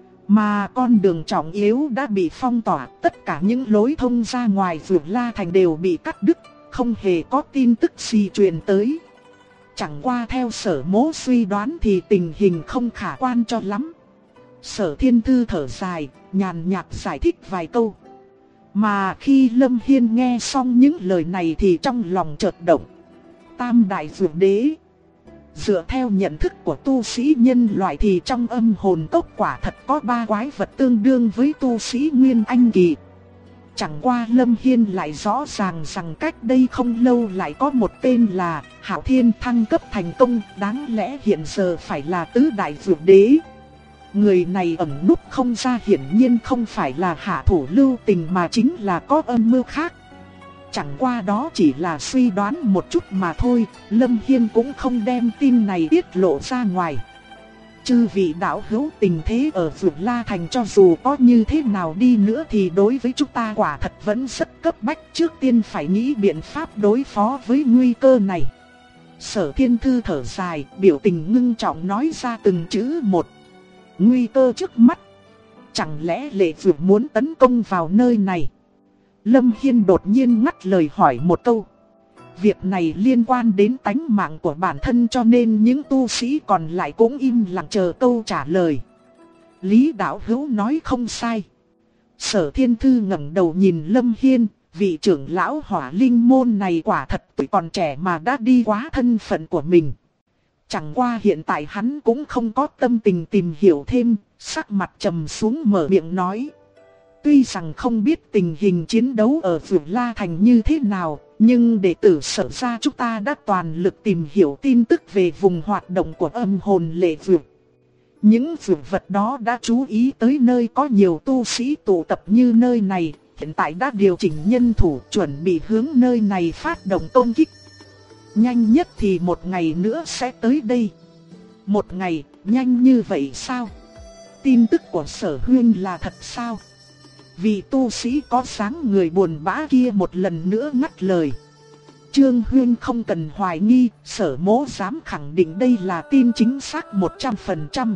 Mà con đường trọng yếu đã bị phong tỏa, tất cả những lối thông ra ngoài Vượt La Thành đều bị cắt đứt, không hề có tin tức gì truyền tới. Chẳng qua theo Sở Mỗ suy đoán thì tình hình không khả quan cho lắm. Sở Thiên Thư thở dài, nhàn nhạt giải thích vài câu. Mà khi Lâm Hiên nghe xong những lời này thì trong lòng chợt động. Tam đại vượt đế. Dựa theo nhận thức của tu sĩ nhân loại thì trong âm hồn cốc quả thật có 3 quái vật tương đương với tu sĩ Nguyên Anh Kỳ. Chẳng qua Lâm Hiên lại rõ ràng rằng cách đây không lâu lại có một tên là Hạo Thiên thăng cấp thành công, đáng lẽ hiện giờ phải là tứ đại vượt đế. Người này ẩn núp không ra, hiển nhiên không phải là hạ thủ lưu tình mà chính là có âm mưu khác. Chẳng qua đó chỉ là suy đoán một chút mà thôi, Lâm Hiên cũng không đem tin này tiết lộ ra ngoài. Chư vị đạo hữu, tình thế ở Vượt La Thành cho dù có như thế nào đi nữa thì đối với chúng ta quả thật vẫn rất cấp bách, trước tiên phải nghĩ biện pháp đối phó với nguy cơ này. Sở Thiên Thư thở dài, biểu tình ngưng trọng nói ra từng chữ một. Nguy cơ trước mắt. Chẳng lẽ lệ vượt muốn tấn công vào nơi này? Lâm Hiên đột nhiên ngắt lời hỏi một câu. Việc này liên quan đến tánh mạng của bản thân cho nên những tu sĩ còn lại cũng im lặng chờ câu trả lời. Lý đạo hữu nói không sai. Sở Thiên Thư ngẩng đầu nhìn Lâm Hiên, vị trưởng lão Hỏa Linh môn này quả thật tuổi còn trẻ mà đã đi quá thân phận của mình. Chẳng qua hiện tại hắn cũng không có tâm tình tìm hiểu thêm, sắc mặt trầm xuống mở miệng nói. Tuy rằng không biết tình hình chiến đấu ở Vượt La Thành như thế nào, nhưng đệ tử Sở ra chúng ta đã toàn lực tìm hiểu tin tức về vùng hoạt động của âm hồn lệ vượt. Những vượt vật đó đã chú ý tới nơi có nhiều tu sĩ tụ tập như nơi này, hiện tại đã điều chỉnh nhân thủ chuẩn bị hướng nơi này phát động công kích. Nhanh nhất thì một ngày nữa sẽ tới đây. Một ngày, nhanh như vậy sao? Tin tức của Sở Huyên là thật sao? Vị tu sĩ có dáng người buồn bã kia một lần nữa ngắt lời. Trương Huyên không cần hoài nghi, Sở Mỗ dám khẳng định đây là tin chính xác 100%.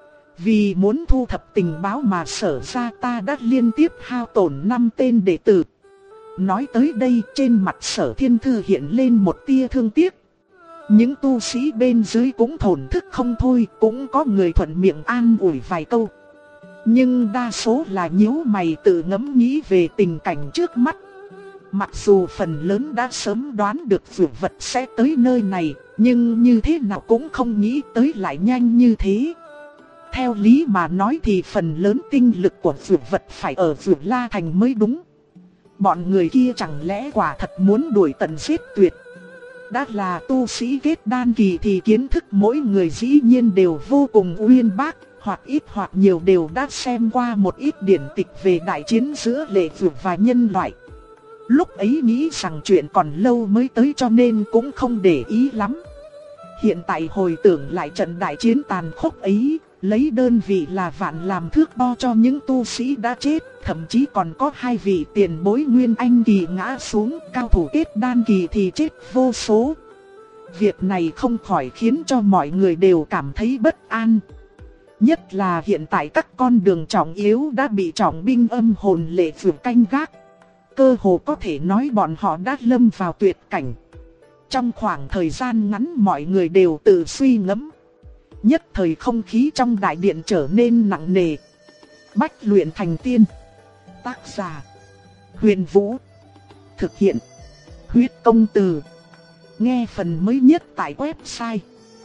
Vì muốn thu thập tình báo mà Sở ra ta đã liên tiếp hao tổn 5 tên đệ tử. Nói tới đây trên mặt Sở Thiên Thư hiện lên một tia thương tiếc. Những tu sĩ bên dưới cũng thổn thức không thôi, cũng có người thuận miệng an ủi vài câu. Nhưng đa số là nhíu mày tự ngẫm nghĩ về tình cảnh trước mắt. Mặc dù phần lớn đã sớm đoán được vượt vật sẽ tới nơi này, nhưng như thế nào cũng không nghĩ tới lại nhanh như thế. Theo lý mà nói thì phần lớn tinh lực của vượt vật phải ở Vượt La Thành mới đúng. Bọn người kia chẳng lẽ quả thật muốn đuổi tận giết tuyệt. Đã là tu sĩ kết đan kỳ thì kiến thức mỗi người dĩ nhiên đều vô cùng uyên bác, hoặc ít hoặc nhiều đều đã xem qua một ít điển tịch về đại chiến giữa lệ vượt và nhân loại. Lúc ấy nghĩ rằng chuyện còn lâu mới tới cho nên cũng không để ý lắm. Hiện tại hồi tưởng lại trận đại chiến tàn khốc ấy, lấy đơn vị là vạn làm thước đo cho những tu sĩ đã chết, thậm chí còn có 2 vị tiền bối Nguyên Anh kỳ ngã xuống, cao thủ kết đan kỳ thì chết vô số. Việc này không khỏi khiến cho mọi người đều cảm thấy bất an. Nhất là hiện tại các con đường trọng yếu đã bị trọng binh âm hồn lệ vượt canh gác. Cơ hồ có thể nói bọn họ đã lâm vào tuyệt cảnh. Trong khoảng thời gian ngắn mọi người đều tự suy ngẫm. Nhất thời không khí trong đại điện trở nên nặng nề. Bách luyện thành tiên. Tác giả: Huyền Vũ. Thực hiện: Huyết Công Từ. Nghe phần mới nhất tại website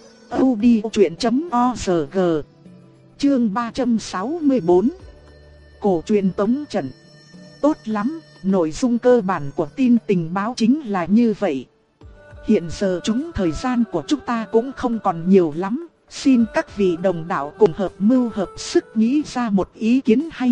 audiochuyen.org. Chương 364. Cổ truyền tống trận. Tốt lắm, nội dung cơ bản của tin tình báo chính là như vậy. Hiện giờ thời gian của chúng ta cũng không còn nhiều lắm. Xin các vị đồng đạo cùng hợp mưu hợp sức nghĩ ra một ý kiến hay.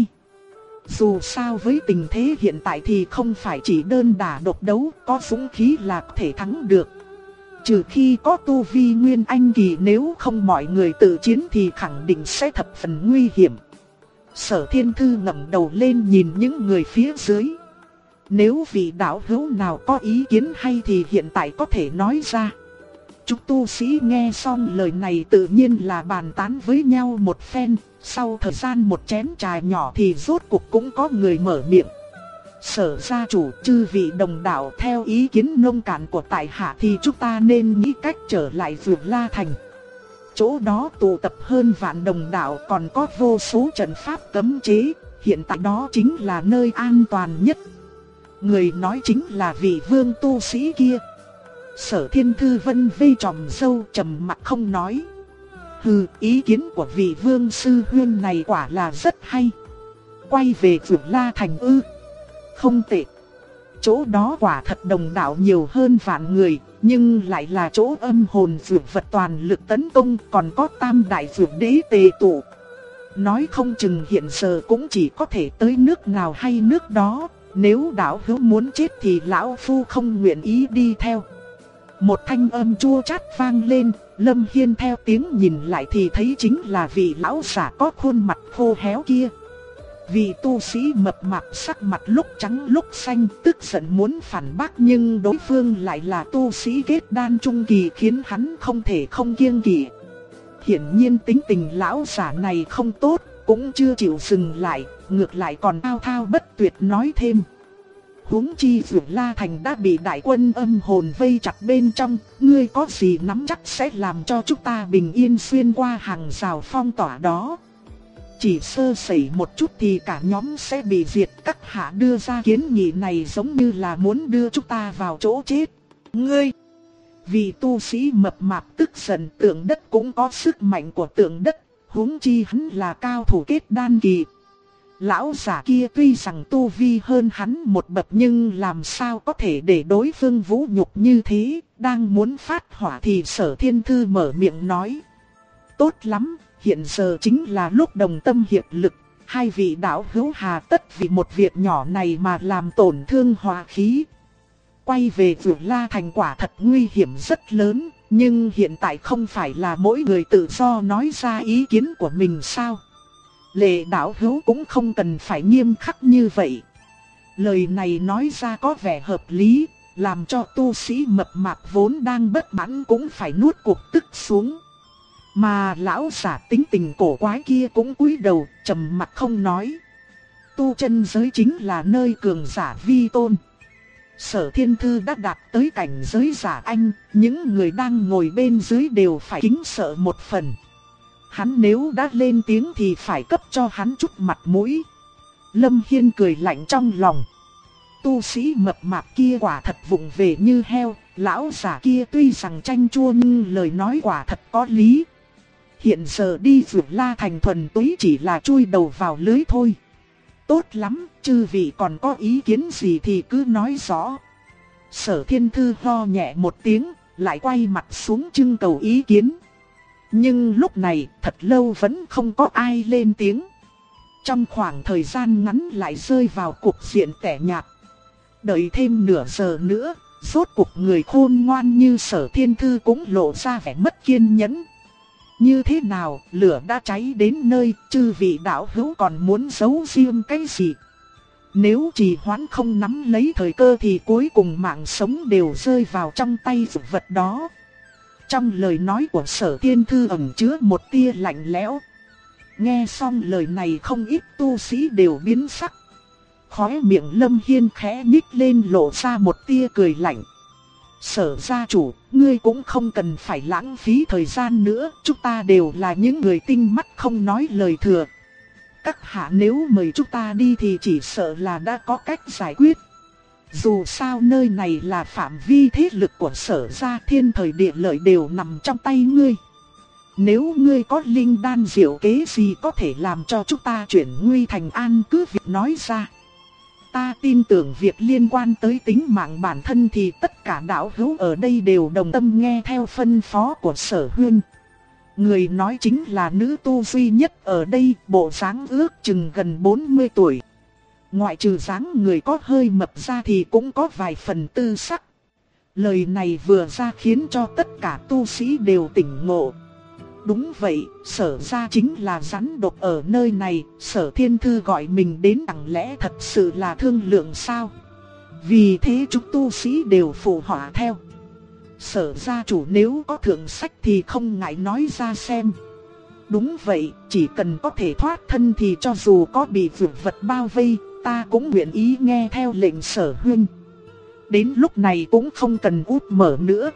Dù sao với tình thế hiện tại thì không phải chỉ đơn đả độc đấu, có dũng khí là có thể thắng được. Trừ khi có tu vi Nguyên Anh kỳ, nếu không mọi người tự chiến thì khẳng định sẽ thập phần nguy hiểm. Sở Thiên Thư ngẩng đầu lên nhìn những người phía dưới. Nếu vị đạo hữu nào có ý kiến hay thì hiện tại có thể nói ra. Chúng tu sĩ nghe xong lời này tự nhiên là bàn tán với nhau một phen. Sau thời gian một chén trà nhỏ thì rốt cuộc cũng có người mở miệng. Sở gia chủ, chư vị đồng đạo, theo ý kiến nông cạn của tại hạ thì chúng ta nên nghĩ cách trở lại Vượt La Thành. Chỗ đó tụ tập hơn vạn đồng đạo, còn có vô số trận pháp cấm chế. Hiện tại đó chính là nơi an toàn nhất. Người nói chính là vị vương tu sĩ kia. Sở Thiên Thư vân vê tròm râu trầm mặt không nói. Hừ, ý kiến của vị vương sư huynh này quả là rất hay. Quay về Vượt La Thành ư? Không tệ. Chỗ đó quả thật đồng đạo nhiều hơn vạn người, nhưng lại là chỗ âm hồn vượt vật toàn lực tấn công, còn có tam đại vượt đế tề tụ. Nói không chừng hiện giờ cũng chỉ có thể tới nước nào hay nước đó. Nếu đạo hữu muốn chết thì lão phu không nguyện ý đi theo. Một thanh âm chua chát vang lên. Lâm Hiên theo tiếng nhìn lại thì thấy chính là vị lão giả có khuôn mặt khô héo kia. Vị tu sĩ mập mạp sắc mặt lúc trắng lúc xanh, tức giận muốn phản bác, nhưng đối phương lại là tu sĩ kết đan trung kỳ khiến hắn không thể không kiêng kỵ. Hiển nhiên tính tình lão giả này không tốt, cũng chưa chịu dừng lại, ngược lại còn thao thao bất tuyệt nói thêm. Huống chi Vượt La Thành đã bị đại quân âm hồn vây chặt bên trong, ngươi có gì nắm chắc sẽ làm cho chúng ta bình yên xuyên qua hàng rào phong tỏa đó. Chỉ sơ sẩy một chút thì cả nhóm sẽ bị diệt. Các hạ đưa ra kiến nghị này giống như là muốn đưa chúng ta vào chỗ chết. Ngươi! Vì tu sĩ mập mạp tức giận, Tượng Đất cũng có sức mạnh của Tượng Đất, huống chi hắn là cao thủ kết đan kỳ. Lão giả kia tuy rằng tu vi hơn hắn một bậc, nhưng làm sao có thể để đối phương vũ nhục như thế. Đang muốn phát hỏa thì Sở Thiên Thư mở miệng nói. Tốt lắm, hiện giờ chính là lúc đồng tâm hiệp lực. Hai vị đạo hữu hà tất vì một việc nhỏ này mà làm tổn thương hòa khí. Quay về Vượt La Thành quả thật nguy hiểm rất lớn, nhưng hiện tại không phải là mỗi người tự do nói ra ý kiến của mình sao? Lệ đạo hữu cũng không cần phải nghiêm khắc như vậy. Lời này nói ra có vẻ hợp lý, làm cho tu sĩ mập mạp vốn đang bất mãn cũng phải nuốt cuộc tức xuống. Mà lão giả tính tình cổ quái kia cũng cúi đầu, trầm mặt không nói. Tu chân giới chính là nơi cường giả vi tôn. Sở Thiên Thư đã đạt tới cảnh giới giả anh, những người đang ngồi bên dưới đều phải kính sợ một phần. Hắn nếu đã lên tiếng thì phải cấp cho hắn chút mặt mũi. Lâm Hiên cười lạnh trong lòng. Tu sĩ mập mạp kia quả thật vụng về như heo, lão giả kia tuy rằng chanh chua nhưng lời nói quả thật có lý. Hiện giờ đi Vượt La Thành thuần túy chỉ là chui đầu vào lưới thôi. Tốt lắm, chư vị còn có ý kiến gì thì cứ nói rõ. Sở Thiên Thư ho nhẹ một tiếng, lại quay mặt xuống trưng cầu ý kiến. Nhưng lúc này thật lâu vẫn không có ai lên tiếng. Trong khoảng thời gian ngắn lại rơi vào cục diện tẻ nhạt. Đợi thêm nửa giờ nữa, rốt cuộc người khôn ngoan như Sở Thiên Thư cũng lộ ra vẻ mất kiên nhẫn. Như thế nào, lửa đã cháy đến nơi, chư vị đạo hữu còn muốn giấu riêng cái gì? Nếu trì hoãn không nắm lấy thời cơ thì cuối cùng mạng sống đều rơi vào trong tay dược vật đó. Trong lời nói của Sở Thiên Thư ẩn chứa một tia lạnh lẽo. Nghe xong lời này không ít tu sĩ đều biến sắc. Khóe miệng Lâm Hiên khẽ nhích lên lộ ra một tia cười lạnh. Sở gia chủ, ngươi cũng không cần phải lãng phí thời gian nữa, chúng ta đều là những người tinh mắt không nói lời thừa. Các hạ nếu mời chúng ta đi thì chỉ sợ là đã có cách giải quyết. Dù sao nơi này là phạm vi thế lực của Sở gia, thiên thời địa lợi đều nằm trong tay ngươi. Nếu ngươi có linh đan diệu kế gì có thể làm cho chúng ta chuyển nguy thành an cứ việc nói ra. Ta tin tưởng việc liên quan tới tính mạng bản thân thì tất cả đạo hữu ở đây đều đồng tâm nghe theo phân phó của Sở huynh. Người nói chính là nữ tu duy nhất ở đây, bộ dáng ước chừng gần 40 tuổi. Ngoại trừ dáng người có hơi mập ra thì cũng có vài phần tư sắc. Lời này vừa ra khiến cho tất cả tu sĩ đều tỉnh ngộ. Đúng vậy, Sở gia chính là rắn độc ở nơi này, Sở Thiên Thư gọi mình đến chẳng lẽ thật sự là thương lượng sao? Vì thế chúng tu sĩ đều phụ họa theo. Sở gia chủ nếu có thượng sách thì không ngại nói ra xem. Đúng vậy, chỉ cần có thể thoát thân thì cho dù có bị vượt vật bao vây, ta cũng nguyện ý nghe theo lệnh Sở huynh. Đến lúc này cũng không cần út mở nữa.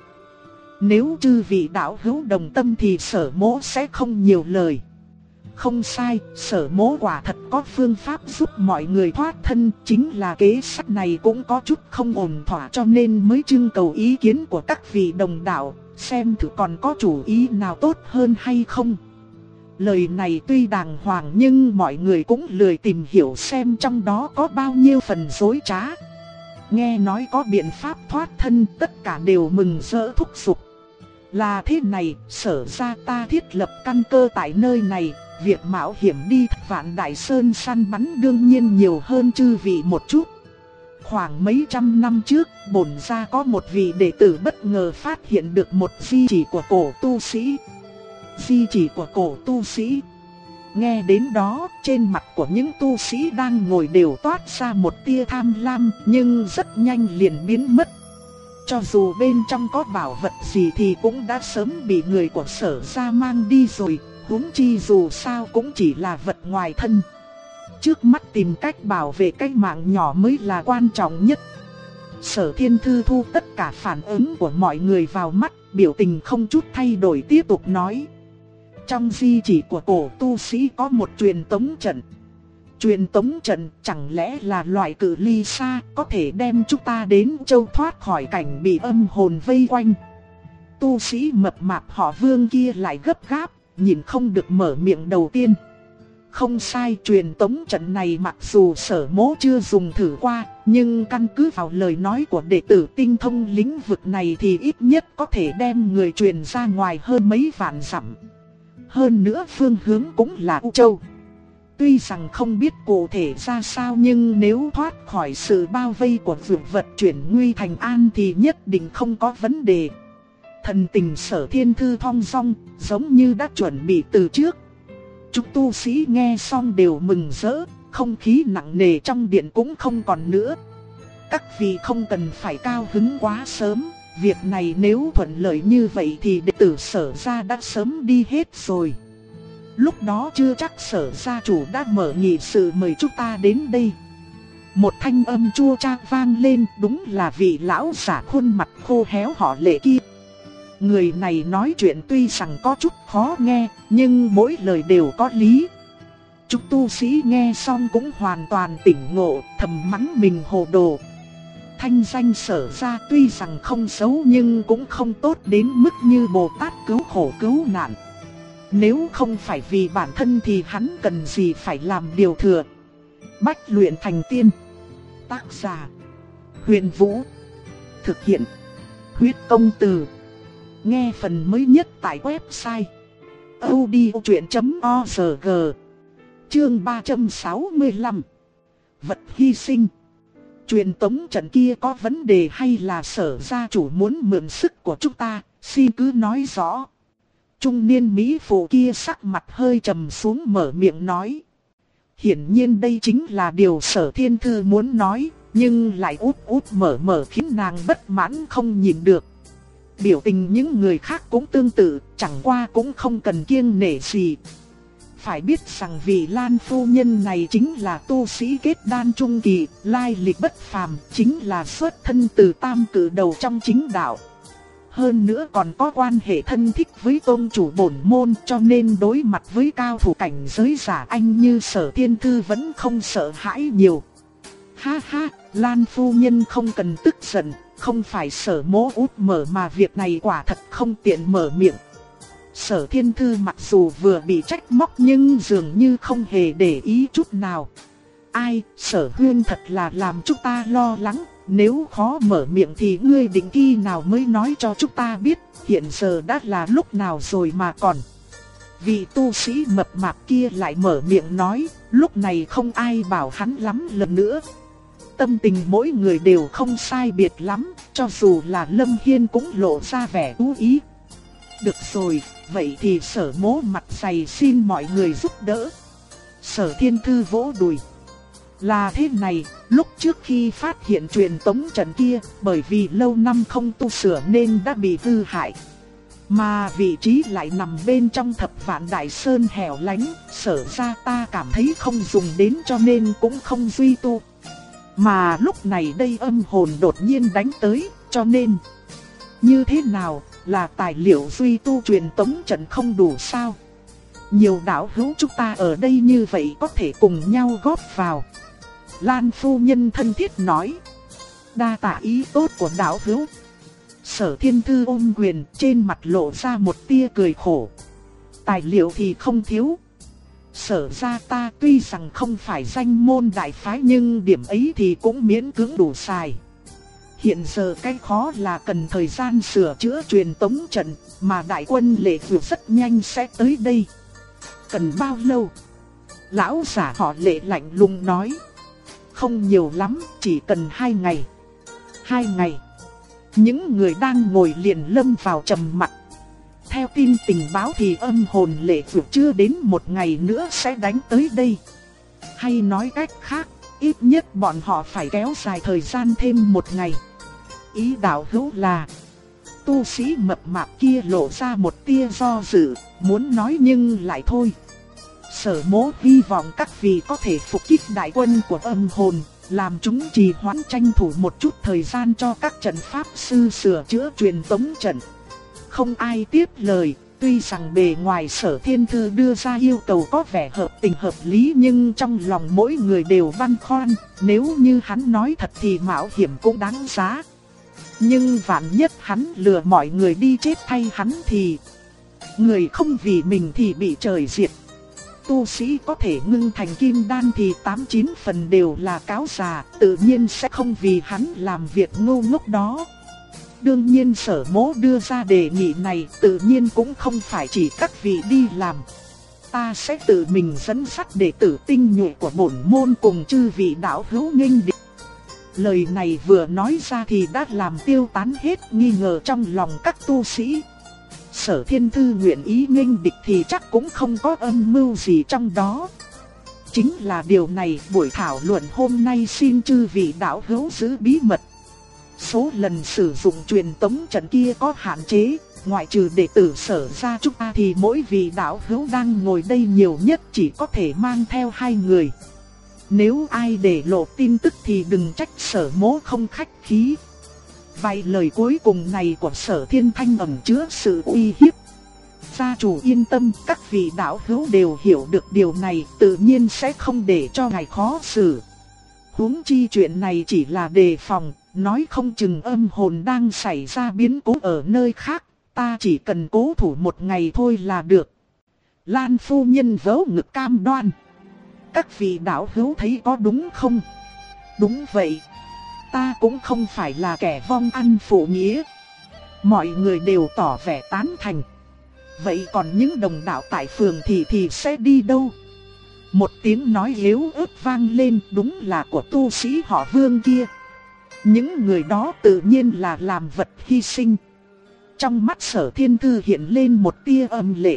Nếu chư vị đạo hữu đồng tâm thì Sở mỗ sẽ không nhiều lời. Không sai, Sở mỗ quả thật có phương pháp giúp mọi người thoát thân, chính là kế sách này cũng có chút không ổn thỏa cho nên mới trưng cầu ý kiến của các vị đồng đạo, xem thử còn có chủ ý nào tốt hơn hay không. Lời này tuy đàng hoàng nhưng mọi người cũng lười tìm hiểu xem trong đó có bao nhiêu phần dối trá. Nghe nói có biện pháp thoát thân, tất cả đều mừng rỡ thúc giục. Là thế này, Sở gia ta thiết lập căn cơ tại nơi này, việc mạo hiểm đi Vạn Đại Sơn săn bắn đương nhiên nhiều hơn chư vị một chút. Khoảng mấy trăm năm trước, bổn gia có một vị đệ tử bất ngờ phát hiện được một di chỉ của cổ tu sĩ. Di chỉ của cổ tu sĩ. Nghe đến đó, trên mặt của những tu sĩ đang ngồi đều toát ra một tia tham lam, nhưng rất nhanh liền biến mất. Cho dù bên trong có bảo vật gì thì cũng đã sớm bị người của Sở gia mang đi rồi, huống chi dù sao cũng chỉ là vật ngoài thân. Trước mắt tìm cách bảo vệ cái mạng nhỏ mới là quan trọng nhất. Sở Thiên Thư thu tất cả phản ứng của mọi người vào mắt, biểu tình không chút thay đổi tiếp tục nói. Trong di chỉ của cổ tu sĩ có một truyền tống trận. Truyền tống trận chẳng lẽ là loại cự ly xa có thể đem chúng ta đến châu thoát khỏi cảnh bị âm hồn vây quanh. Tu sĩ mập mạp họ Vương kia lại gấp gáp, nhìn không được mở miệng đầu tiên. Không sai, truyền tống trận này mặc dù Sở mỗ chưa dùng thử qua, nhưng căn cứ vào lời nói của đệ tử tinh thông lĩnh vực này thì ít nhất có thể đem người truyền ra ngoài hơn mấy vạn dặm. Hơn nữa phương hướng cũng là U Châu. Tuy rằng không biết cụ thể ra sao nhưng nếu thoát khỏi sự bao vây của vượt vật chuyển nguy thành an thì nhất định không có vấn đề. Thần tình Sở Thiên Thư thong dong, giống như đã chuẩn bị từ trước. Chúng tu sĩ nghe xong đều mừng rỡ, không khí nặng nề trong điện cũng không còn nữa. Các vị không cần phải cao hứng quá sớm, việc này nếu thuận lợi như vậy thì đệ tử Sở gia đã sớm đi hết rồi. Lúc đó chưa chắc Sở gia chủ đã mở nghị sự mời chúng ta đến đây. Một thanh âm chua chát vang lên, đúng là vị lão giả khuôn mặt khô héo họ Lệ kia. Người này nói chuyện tuy rằng có chút khó nghe, nhưng mỗi lời đều có lý. Chúng tu sĩ nghe xong cũng hoàn toàn tỉnh ngộ, thầm mắng mình hồ đồ. Thanh danh Sở gia tuy rằng không xấu nhưng cũng không tốt đến mức như Bồ Tát cứu khổ cứu nạn. Nếu không phải vì bản thân thì hắn cần gì phải làm điều thừa. Bách luyện thành tiên. Tác giả: Huyền Vũ. Thực hiện: Huyết Công Từ. Nghe phần mới nhất tại website audiochuyện.org. Chương 365. Vật hy sinh. Truyền tống trận kia có vấn đề hay là Sở gia chủ muốn mượn sức của chúng ta, xin cứ nói rõ. Trung niên mỹ phụ kia sắc mặt hơi trầm xuống mở miệng nói. Hiển nhiên đây chính là điều Sở Thiên Thư muốn nói, nhưng lại út út mở mở khiến nàng bất mãn không nhịn được. Biểu tình những người khác cũng tương tự, chẳng qua cũng không cần kiêng nể gì. Phải biết rằng vị Lan phu nhân này chính là tu sĩ kết đan trung kỳ, lai lịch bất phàm, chính là xuất thân từ tam cử đầu trong chính đạo. Hơn nữa còn có quan hệ thân thích với tôn chủ bổn môn, cho nên đối mặt với cao thủ cảnh giới giả anh như Sở Thiên Thư vẫn không sợ hãi nhiều. Ha ha, Lan phu nhân không cần tức giận, không phải Sở mỗ út mở mà việc này quả thật không tiện mở miệng. Sở Thiên Thư mặc dù vừa bị trách móc nhưng dường như không hề để ý chút nào. Ai, Sở huyên thật là làm chúng ta lo lắng, nếu khó mở miệng thì ngươi định khi nào mới nói cho chúng ta biết, hiện giờ đã là lúc nào rồi mà còn. Vị tu sĩ mập mạp kia lại mở miệng nói, lúc này không ai bảo hắn lắm lần nữa. Tâm tình mỗi người đều không sai biệt lắm, cho dù là Lâm Hiên cũng lộ ra vẻ ú ý. Được rồi, vậy thì Sở mỗ mặt dày xin mọi người giúp đỡ. Sở Thiên Thư vỗ đùi. Là thế này, lúc trước khi phát hiện truyền tống trận kia, bởi vì lâu năm không tu sửa nên đã bị hư hại. Mà vị trí lại nằm bên trong Thập Vạn Đại Sơn hẻo lánh, Sở ra ta cảm thấy không dùng đến cho nên cũng không duy tu. Mà lúc này đây âm hồn đột nhiên đánh tới, cho nên như thế nào, là tài liệu duy tu truyền tống trận không đủ sao? Nhiều đạo hữu chúng ta ở đây như vậy có thể cùng nhau góp vào. Lan phu nhân thân thiết nói. Đa tạ ý tốt của đạo hữu. Sở Thiên Thư ôm quyền, trên mặt lộ ra một tia cười khổ. Tài liệu thì không thiếu. Sở ra ta tuy rằng không phải danh môn đại phái nhưng điểm ấy thì cũng miễn cưỡng đủ xài. Hiện giờ cái khó là cần thời gian sửa chữa truyền tống trận, mà đại quân Lệ Vượt rất nhanh sẽ tới đây. Cần bao lâu? Lão giả họ Lệ lạnh lùng nói. Không nhiều lắm, chỉ cần 2 ngày. 2 ngày. Những người đang ngồi liền lâm vào trầm mặc. Theo tin tình báo thì âm hồn Lệ Vượt chưa đến 1 ngày nữa sẽ đánh tới đây. Hay nói cách khác, ít nhất bọn họ phải kéo dài thời gian thêm 1 ngày. Ý đạo hữu là... Tu sĩ mập mạp kia lộ ra một tia do dự, muốn nói nhưng lại thôi. Sở mỗ hy vọng các vị có thể phục kích đại quân của âm hồn, làm chúng trì hoãn tranh thủ một chút thời gian cho các trận pháp sư sửa chữa truyền tống trận. Không ai tiếp lời, tuy rằng bề ngoài Sở Thiên Thư đưa ra yêu cầu có vẻ hợp tình hợp lý nhưng trong lòng mỗi người đều băn khoăn, nếu như hắn nói thật thì mạo hiểm cũng đáng giá. Nhưng vạn nhất hắn lừa mọi người đi chết thay hắn thì... Người không vì mình thì bị trời diệt. Tu sĩ có thể ngưng thành kim đan thì 8-9 phần đều là cáo già, tự nhiên sẽ không vì hắn làm việc ngu ngốc đó. Đương nhiên Sở mỗ đưa ra đề nghị này tự nhiên cũng không phải chỉ các vị đi làm. Ta sẽ tự mình dẫn dắt đệ tử tinh nhuệ của bổn môn cùng chư vị đạo hữu nghênh địch. Lời này vừa nói ra thì đã làm tiêu tán hết nghi ngờ trong lòng các tu sĩ. Sở Thiên Thư nguyện ý nghênh địch thì chắc cũng không có âm mưu gì trong đó. Chính là điều này buổi thảo luận hôm nay xin chư vị đạo hữu giữ bí mật. Số lần sử dụng truyền tống trận kia có hạn chế, ngoại trừ đệ tử Sở ra chúng ta thì mỗi vị đạo hữu đang ngồi đây nhiều nhất chỉ có thể mang theo 2 người. Nếu ai để lộ tin tức thì đừng trách Sở mỗ không khách khí. Vài lời cuối cùng này của Sở Thiên Thanh ẩn chứa sự uy hiếp. Gia chủ yên tâm, các vị đạo hữu đều hiểu được điều này, tự nhiên sẽ không để cho ngài khó xử. Huống chi chuyện này chỉ là đề phòng, nói không chừng âm hồn đang xảy ra biến cố ở nơi khác, ta chỉ cần cố thủ 1 ngày thôi là được. Lan phu nhân vớ ngực cam đoan. Các vị đạo hữu thấy có đúng không? Đúng vậy. Ta cũng không phải là kẻ vong ăn phụ nghĩa. Mọi người đều tỏ vẻ tán thành. Vậy còn những đồng đạo tại phường thì sẽ đi đâu? Một tiếng nói yếu ớt vang lên, đúng là của tu sĩ họ Vương kia. Những người đó tự nhiên là làm vật hy sinh. Trong mắt Sở Thiên Thư hiện lên một tia âm lệ.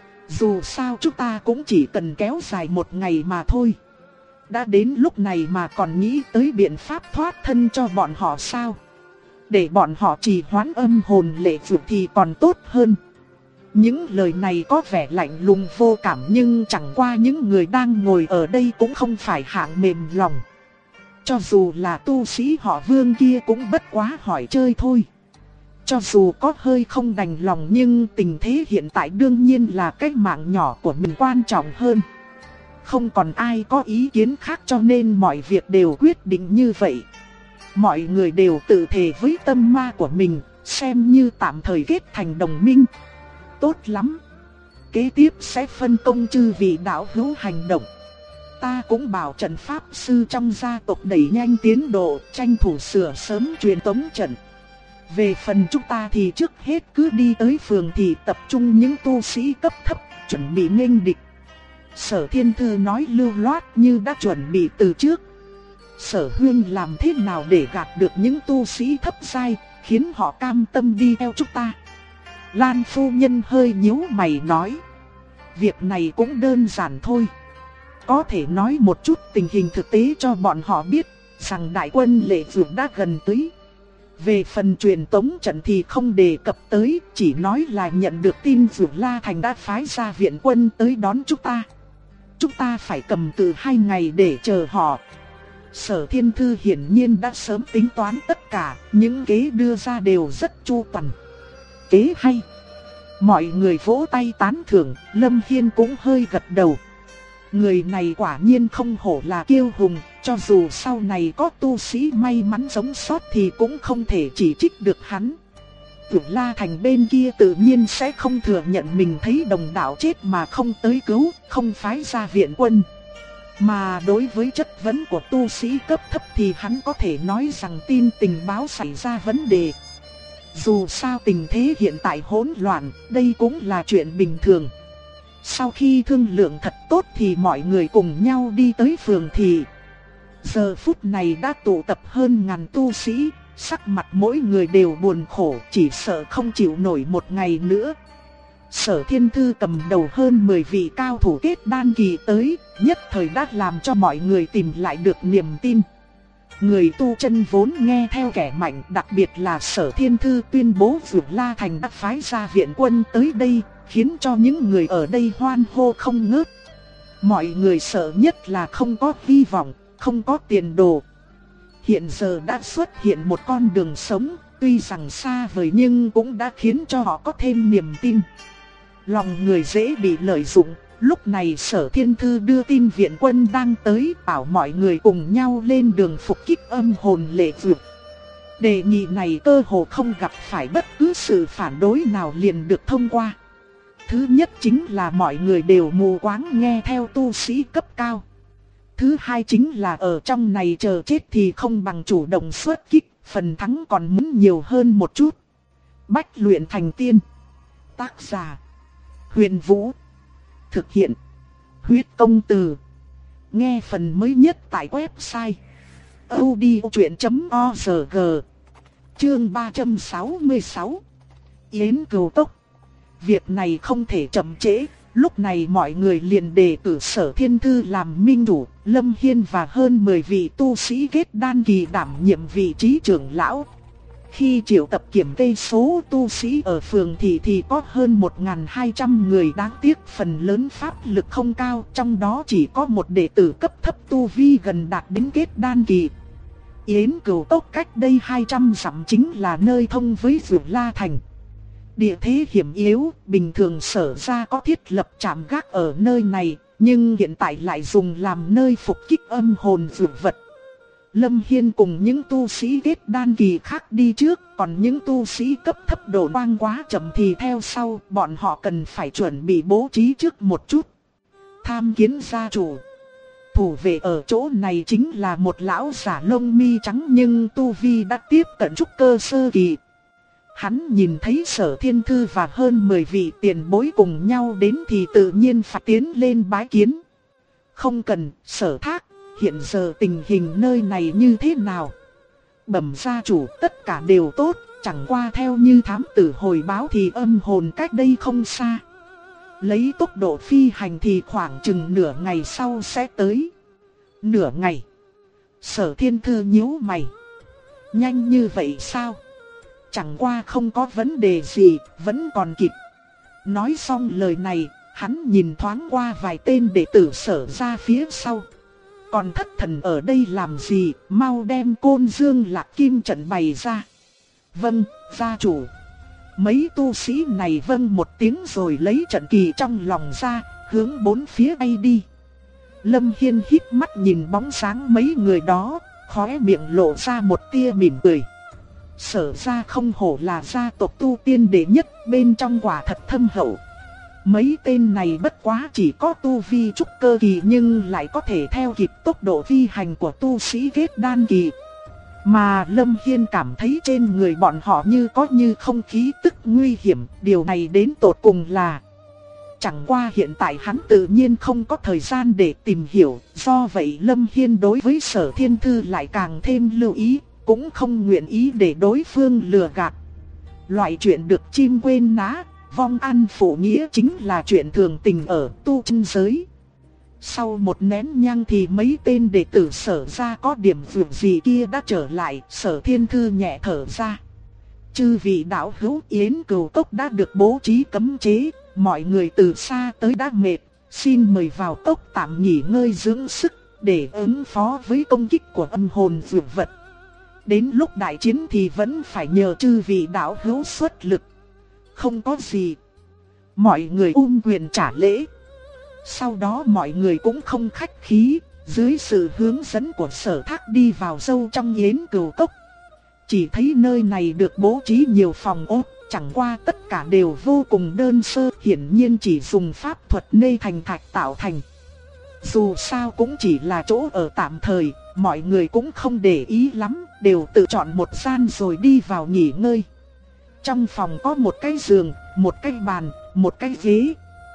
Dù sao chúng ta cũng chỉ cần kéo dài một ngày mà thôi. Đã đến lúc này mà còn nghĩ tới biện pháp thoát thân cho bọn họ sao? Để bọn họ trì hoãn âm hồn lệ vượt thì còn tốt hơn. Những lời này có vẻ lạnh lùng vô cảm, nhưng chẳng qua những người đang ngồi ở đây cũng không phải hạng mềm lòng. Cho dù là tu sĩ họ Vương kia cũng bất quá hỏi chơi thôi. Cho dù có hơi không đành lòng, nhưng tình thế hiện tại đương nhiên là cái mạng nhỏ của mình quan trọng hơn. Không còn ai có ý kiến khác, cho nên mọi việc đều quyết định như vậy. Mọi người đều tự thề với tâm ma của mình, xem như tạm thời kết thành đồng minh. Tốt lắm. Kế tiếp sẽ phân công chư vị đạo hữu hành động. Ta cũng bảo trận pháp sư trong gia tộc đẩy nhanh tiến độ, tranh thủ sửa sớm truyền tống trận. Về phần chúng ta thì trước hết cứ đi tới phường thì tập trung những tu sĩ cấp thấp, chuẩn bị nghênh địch. Sở Thiên Thư nói lưu loát như đã chuẩn bị từ trước. Sở Huyên làm thế nào để gạt được những tu sĩ thấp giai, khiến họ cam tâm đi theo chúng ta? Lan phu nhân hơi nhíu mày nói. Việc này cũng đơn giản thôi. Có thể nói một chút tình hình thực tế cho bọn họ biết, rằng đại quân lệ vượt đã gần tới. Về phần truyền tống trận thì không đề cập tới, chỉ nói là nhận được tin Vượt La Thành đã phái ra viện quân tới đón chúng ta. Chúng ta phải cầm từ 2 ngày để chờ họ. Sở Thiên Thư hiển nhiên đã sớm tính toán tất cả, những kế đưa ra đều rất chu toàn. Kế hay. Mọi người vỗ tay tán thưởng, Lâm Hiên cũng hơi gật đầu. Người này quả nhiên không hổ là kiêu hùng, cho dù sau này có tu sĩ may mắn sống sót thì cũng không thể chỉ trích được hắn. Vượt La Thành bên kia tự nhiên sẽ không thừa nhận mình thấy đồng đạo chết mà không tới cứu, không phái ra viện quân. Mà đối với chất vấn của tu sĩ cấp thấp thì hắn có thể nói rằng tin tình báo xảy ra vấn đề. Dù sao tình thế hiện tại hỗn loạn, đây cũng là chuyện bình thường. Sau khi thương lượng thật tốt thì mọi người cùng nhau đi tới phường thị. Giờ phút này đã tụ tập hơn ngàn tu sĩ, sắc mặt mỗi người đều buồn khổ, chỉ sợ không chịu nổi một ngày nữa. Sở Thiên Thư cầm đầu hơn 10 vị cao thủ kết đan kỳ tới, nhất thời đã làm cho mọi người tìm lại được niềm tin. Người tu chân vốn nghe theo kẻ mạnh, đặc biệt là Sở Thiên Thư tuyên bố Vượt La Thành đã phái ra viện quân tới đây, khiến cho những người ở đây hoan hô không ngớt. Mọi người sợ nhất là không có hy vọng, không có tiền đồ. Hiện giờ đã xuất hiện một con đường sống, tuy rằng xa vời nhưng cũng đã khiến cho họ có thêm niềm tin. Lòng người dễ bị lợi dụng, lúc này Sở Thiên Thư đưa tin viện quân đang tới, bảo mọi người cùng nhau lên đường phục kích âm hồn lệ vượt. Đề nghị này cơ hồ không gặp phải bất cứ sự phản đối nào liền được thông qua. Thứ nhất chính là mọi người đều mù quáng nghe theo tu sĩ cấp cao. Thứ hai chính là ở trong này chờ chết thì không bằng chủ động xuất kích, phần thắng còn muốn nhiều hơn một chút. Bách luyện thành tiên. Tác giả Huyền Vũ. Thực hiện Huyết Công Từ. Nghe phần mới nhất tại website audiochuyện.org. Chương 366 Yến Cừu Tốc. Việc này không thể chậm trễ. Lúc này mọi người liền đề cử Sở Thiên Thư làm minh chủ, Lâm Hiên và hơn 10 vị tu sĩ kết đan kỳ đảm nhiệm vị trí trưởng lão. Khi triệu tập kiểm kê số tu sĩ ở phường thì có hơn 1.200 người, đáng tiếc phần lớn pháp lực không cao, trong đó chỉ có một đệ tử cấp thấp tu vi gần đạt đến kết đan kỳ. Yến Cừu Tốc cách đây 200 dặm chính là nơi thông với Vượt La Thành. Địa thế hiểm yếu, bình thường Sở gia có thiết lập trạm gác ở nơi này, nhưng hiện tại lại dùng làm nơi phục kích âm hồn dược vật. Lâm Hiên cùng những tu sĩ kết đan kỳ khác đi trước, còn những tu sĩ cấp thấp độ quang quá chậm thì theo sau, bọn họ cần phải chuẩn bị bố trí trước một chút. Tham kiến gia chủ. Thủ vệ ở chỗ này chính là một lão giả lông mi trắng nhưng tu vi đã tiếp cận trúc cơ sơ kỳ. Hắn nhìn thấy Sở Thiên Thư và hơn 10 vị tiền bối cùng nhau đến thì tự nhiên phải tiến lên bái kiến. Không cần, Sở Thác, hiện giờ tình hình nơi này như thế nào? Bẩm gia chủ, tất cả đều tốt, chẳng qua theo như thám tử hồi báo thì âm hồn cách đây không xa. Lấy tốc độ phi hành thì khoảng chừng nửa ngày sau sẽ tới. Nửa ngày? Sở Thiên Thư nhíu mày. Nhanh như vậy sao? Chẳng qua không có vấn đề gì, vẫn còn kịp. Nói xong lời này, hắn nhìn thoáng qua vài tên đệ tử Sở ra phía sau. Còn thất thần ở đây làm gì, mau đem Côn Dương Lạc Kim trận bày ra. Vâng, gia chủ. Mấy tu sĩ này vâng một tiếng rồi lấy trận kỳ trong lòng ra, hướng bốn phía bay đi. Lâm Hiên híp mắt nhìn bóng sáng mấy người đó, khóe miệng lộ ra một tia mỉm cười. Sở ra không hổ là gia tộc tu tiên đệ nhất, bên trong quả thật thâm hậu. Mấy tên này bất quá chỉ có tu vi trúc cơ kỳ nhưng lại có thể theo kịp tốc độ phi hành của tu sĩ kết đan kỳ. Mà Lâm Hiên cảm thấy trên người bọn họ như có như không khí tức nguy hiểm, điều này đến tột cùng là... Chẳng qua hiện tại hắn tự nhiên không có thời gian để tìm hiểu, do vậy Lâm Hiên đối với Sở Thiên Thư lại càng thêm lưu ý, cũng không nguyện ý để đối phương lừa gạt. Loại chuyện được chim quên ná, vong ăn phụ nghĩa chính là chuyện thường tình ở tu chân giới. Sau một nén nhang thì mấy tên đệ tử Sở ra có điểm vượt gì kia đã trở lại, Sở Thiên Thư nhẹ thở ra. Chư vị đạo hữu Yến Cừu Cốc đã được bố trí cấm chế, mọi người từ xa tới đã mệt, xin mời vào cốc tạm nghỉ ngơi dưỡng sức, để ứng phó với công kích của âm hồn dược vật. Đến lúc đại chiến thì vẫn phải nhờ chư vị đạo hữu xuất lực. Không có gì. Mọi người quyền trả lễ. Sau đó mọi người cũng không khách khí, dưới sự hướng dẫn của Sở Thác đi vào sâu trong Yến Cừu Cốc. Chỉ thấy nơi này được bố trí nhiều phòng ốt, chẳng qua tất cả đều vô cùng đơn sơ, hiển nhiên chỉ dùng pháp thuật nê thành thạch tạo thành. Dù sao cũng chỉ là chỗ ở tạm thời, mọi người cũng không để ý lắm, đều tự chọn một gian rồi đi vào nghỉ ngơi. Trong phòng có một cái giường, một cái bàn, một cái ghế.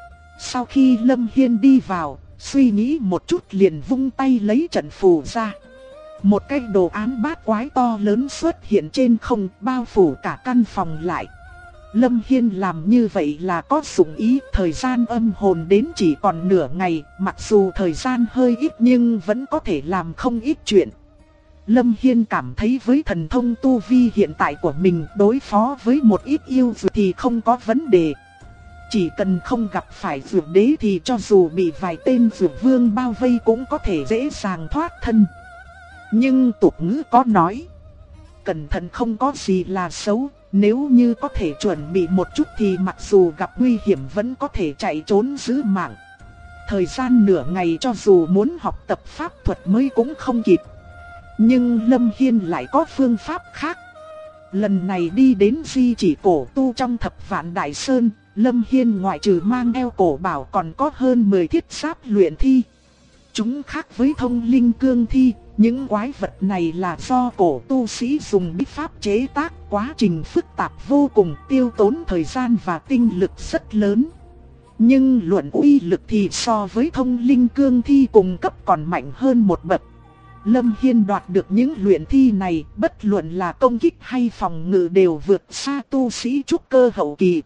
Sau khi Lâm Hiên đi vào, suy nghĩ một chút liền vung tay lấy trận phù ra. Một cái đồ án bát quái to lớn xuất hiện trên không, bao phủ cả căn phòng lại. Lâm Hiên làm như vậy là có dụng ý, thời gian âm hồn đến chỉ còn nửa ngày, mặc dù thời gian hơi ít nhưng vẫn có thể làm không ít chuyện. Lâm Hiên cảm thấy với thần thông tu vi hiện tại của mình đối phó với một ít yêu dược thì không có vấn đề. Chỉ cần không gặp phải dược đế thì cho dù bị vài tên dược vương bao vây cũng có thể dễ dàng thoát thân. Nhưng tục ngữ có nói, cẩn thận không có gì là xấu, nếu như có thể chuẩn bị một chút thì mặc dù gặp nguy hiểm vẫn có thể chạy trốn giữ mạng. Thời gian nửa ngày cho dù muốn học tập pháp thuật mới cũng không kịp. Nhưng Lâm Hiên lại có phương pháp khác. Lần này đi đến di chỉ cổ tu trong Thập Vạn Đại Sơn, Lâm Hiên ngoại trừ mang theo cổ bảo còn có hơn 10 thiết giáp luyện thi. Chúng khác với thông linh cương thi, những quái vật này là do cổ tu sĩ dùng bí pháp chế tác, quá trình phức tạp vô cùng, tiêu tốn thời gian và tinh lực rất lớn. Nhưng luận uy lực thì so với thông linh cương thi cùng cấp còn mạnh hơn một bậc. Lâm Hiên đoạt được những luyện thi này, bất luận là công kích hay phòng ngự đều vượt xa tu sĩ trúc cơ hậu kỳ.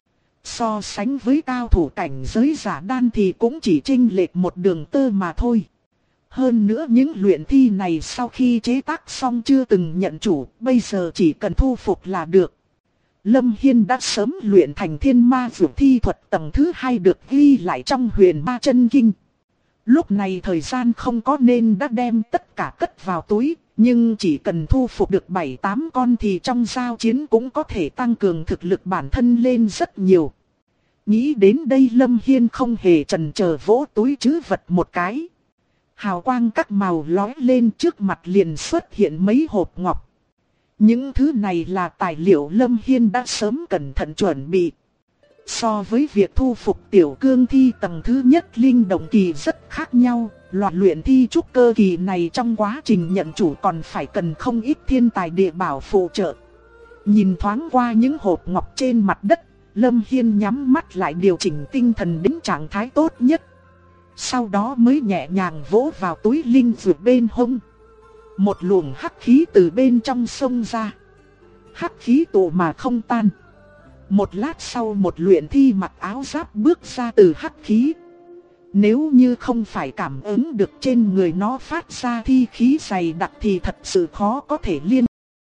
So sánh với cao thủ cảnh giới giả đan thì cũng chỉ chênh lệch một đường tơ mà thôi. Hơn nữa những luyện thi này sau khi chế tác xong chưa từng nhận chủ, bây giờ chỉ cần thu phục là được. Lâm Hiên đã sớm luyện thành thiên ma dược thi thuật tầng thứ 2 được ghi lại trong Huyền Ma Chân Kinh. Lúc này thời gian không có nên đã đem tất cả cất vào túi, nhưng chỉ cần thu phục được 7-8 con thì trong giao chiến cũng có thể tăng cường thực lực bản thân lên rất nhiều. Nghĩ đến đây Lâm Hiên không hề chần chờ vỗ túi trữ vật một cái. Hào quang các màu lóe lên, trước mặt liền xuất hiện mấy hộp ngọc. Những thứ này là tài liệu Lâm Hiên đã sớm cẩn thận chuẩn bị. So với việc thu phục tiểu cương thi tầng thứ nhất linh động kỳ rất khác nhau, loại luyện thi trúc cơ kỳ này trong quá trình nhận chủ còn phải cần không ít thiên tài địa bảo phụ trợ. Nhìn thoáng qua những hộp ngọc trên mặt đất, Lâm Hiên nhắm mắt lại điều chỉnh tinh thần đến trạng thái tốt nhất. Sau đó mới nhẹ nhàng vỗ vào túi linh dược bên hông. Một luồng hắc khí từ bên trong xông ra. Hắc khí tụ mà không tan. Một lát sau một luyện thi mặc áo giáp bước ra từ hắc khí. Nếu như không phải cảm ứng được trên người nó phát ra thi khí dày đặc thì thật sự khó có thể liên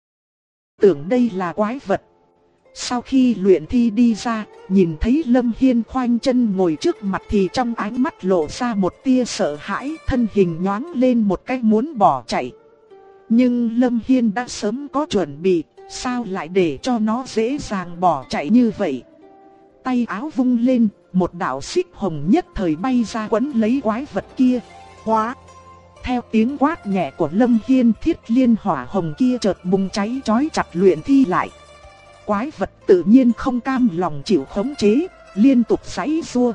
tưởng đây là quái vật. Sau khi luyện thi đi ra, nhìn thấy Lâm Hiên khoanh chân ngồi trước mặt thì trong ánh mắt lộ ra một tia sợ hãi, thân hình nhoáng lên một cái muốn bỏ chạy. Nhưng Lâm Hiên đã sớm có chuẩn bị, sao lại để cho nó dễ dàng bỏ chạy như vậy. Tay áo vung lên, một đạo xích hồng nhất thời bay ra quấn lấy quái vật kia. Hóa! Theo tiếng quát nhẹ của Lâm Hiên, thiết liên hỏa hồng kia chợt bùng cháy chói chặt luyện thi lại. Quái vật tự nhiên không cam lòng chịu khống chế, liên tục giãy giụa.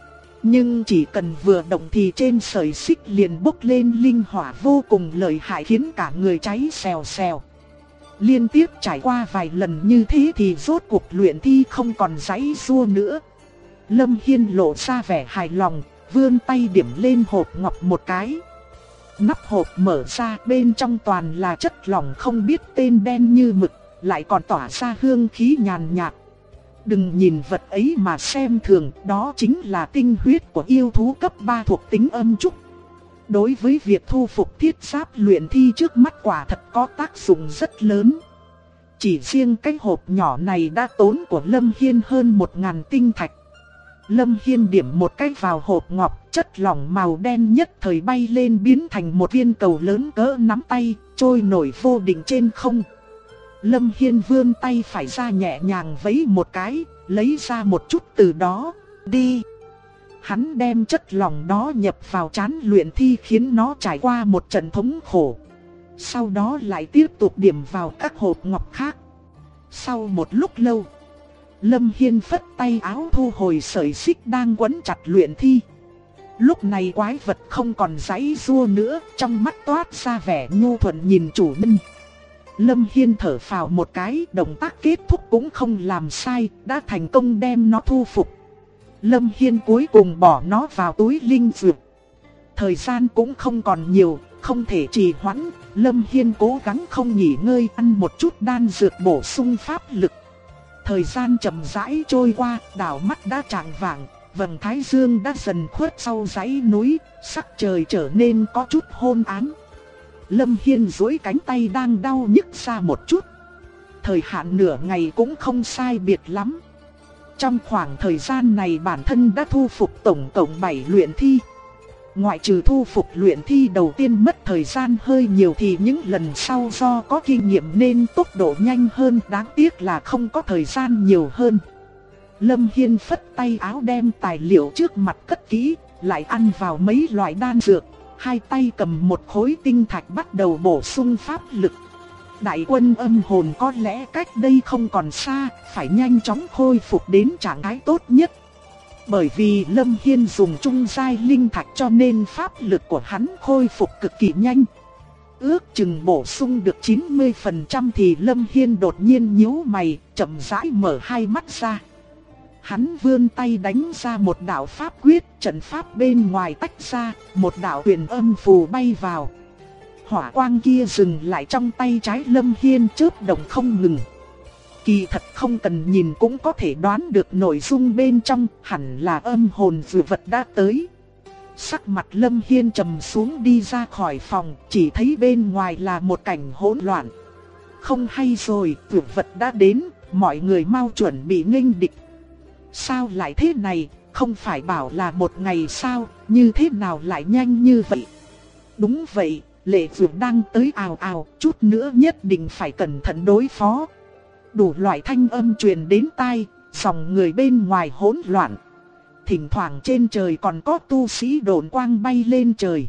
Nhưng chỉ cần vừa động thì trên sợi xích liền bốc lên linh hỏa vô cùng lợi hại khiến cả người cháy xèo xèo. Liên tiếp trải qua vài lần như thế thì rốt cuộc luyện thi không còn giãy giụa nữa. Lâm Hiên lộ ra vẻ hài lòng, vươn tay điểm lên hộp ngọc một cái. Nắp hộp mở ra, bên trong toàn là chất lỏng không biết tên đen như mực, lại còn tỏa ra hương khí nhàn nhạt. Đừng nhìn vật ấy mà xem thường, đó chính là tinh huyết của yêu thú cấp 3 thuộc tính âm trúc. Đối với việc thu phục thiết giáp luyện thi trước mắt quả thật có tác dụng rất lớn. Chỉ riêng cái hộp nhỏ này đã tốn của Lâm Hiên hơn 1000 tinh thạch. Lâm Hiên điểm một cái vào hộp ngọc, chất lỏng màu đen nhất thời bay lên biến thành một viên cầu lớn cỡ nắm tay, trôi nổi vô định trên không. Lâm Hiên vươn tay phải ra nhẹ nhàng vẫy một cái, lấy ra một chút từ đó, đi. Hắn đem chất lỏng đó nhập vào trán luyện thi khiến nó trải qua một trận thống khổ. Sau đó lại tiếp tục điểm vào các hộp ngọc khác. Sau một lúc lâu, Lâm Hiên phất tay áo thu hồi sợi xích đang quấn chặt luyện thi. Lúc này quái vật không còn giãy giụa nữa, trong mắt toát ra vẻ nhu thuận nhìn chủ nhân. Lâm Hiên thở phào một cái, động tác kết thúc cũng không làm sai, đã thành công đem nó thu phục. Lâm Hiên cuối cùng bỏ nó vào túi linh dược. Thời gian cũng không còn nhiều, không thể trì hoãn, Lâm Hiên cố gắng không nghỉ ngơi ăn một chút đan dược bổ sung pháp lực. Thời gian chậm rãi trôi qua, đảo mắt đã chạng vạng, vầng thái dương đã dần khuất sau dãy núi, sắc trời trở nên có chút hôn ám. Lâm Hiên duỗi cánh tay đang đau nhức ra một chút. Thời hạn nửa ngày cũng không sai biệt lắm. Trong khoảng thời gian này bản thân đã thu phục tổng cộng 7 luyện thi. Ngoại trừ thu phục luyện thi đầu tiên mất thời gian hơi nhiều thì những lần sau do có kinh nghiệm nên tốc độ nhanh hơn, đáng tiếc là không có thời gian nhiều hơn. Lâm Hiên phất tay áo đem tài liệu trước mặt cất kỹ, lại ăn vào mấy loại đan dược, hai tay cầm một khối tinh thạch bắt đầu bổ sung pháp lực. Đại quân âm hồn có lẽ cách đây không còn xa, phải nhanh chóng khôi phục đến trạng thái tốt nhất. Bởi vì Lâm Hiên dùng trung giai linh thạch cho nên pháp lực của hắn khôi phục cực kỳ nhanh. Ước chừng bổ sung được 90% thì Lâm Hiên đột nhiên nhíu mày, chậm rãi mở hai mắt ra. Hắn vươn tay đánh ra một đạo pháp quyết, trận pháp bên ngoài tách ra, một đạo huyền âm phù bay vào. Hỏa quang kia dừng lại trong tay trái Lâm Hiên chớp động không ngừng. Kỳ thật không cần nhìn cũng có thể đoán được nội dung bên trong, hẳn là âm hồn dụ vật đã tới. Sắc mặt Lâm Hiên trầm xuống đi ra khỏi phòng, chỉ thấy bên ngoài là một cảnh hỗn loạn. Không hay rồi, dụ vật đã đến, mọi người mau chuẩn bị nghênh địch. Sao lại thế này, không phải bảo là một ngày sao, như thế nào lại nhanh như vậy? Đúng vậy, lệ dược đang tới ào ào, chút nữa nhất định phải cẩn thận đối phó. Đủ loại thanh âm truyền đến tai, dòng người bên ngoài hỗn loạn. Thỉnh thoảng trên trời còn có tu sĩ độn quang bay lên trời.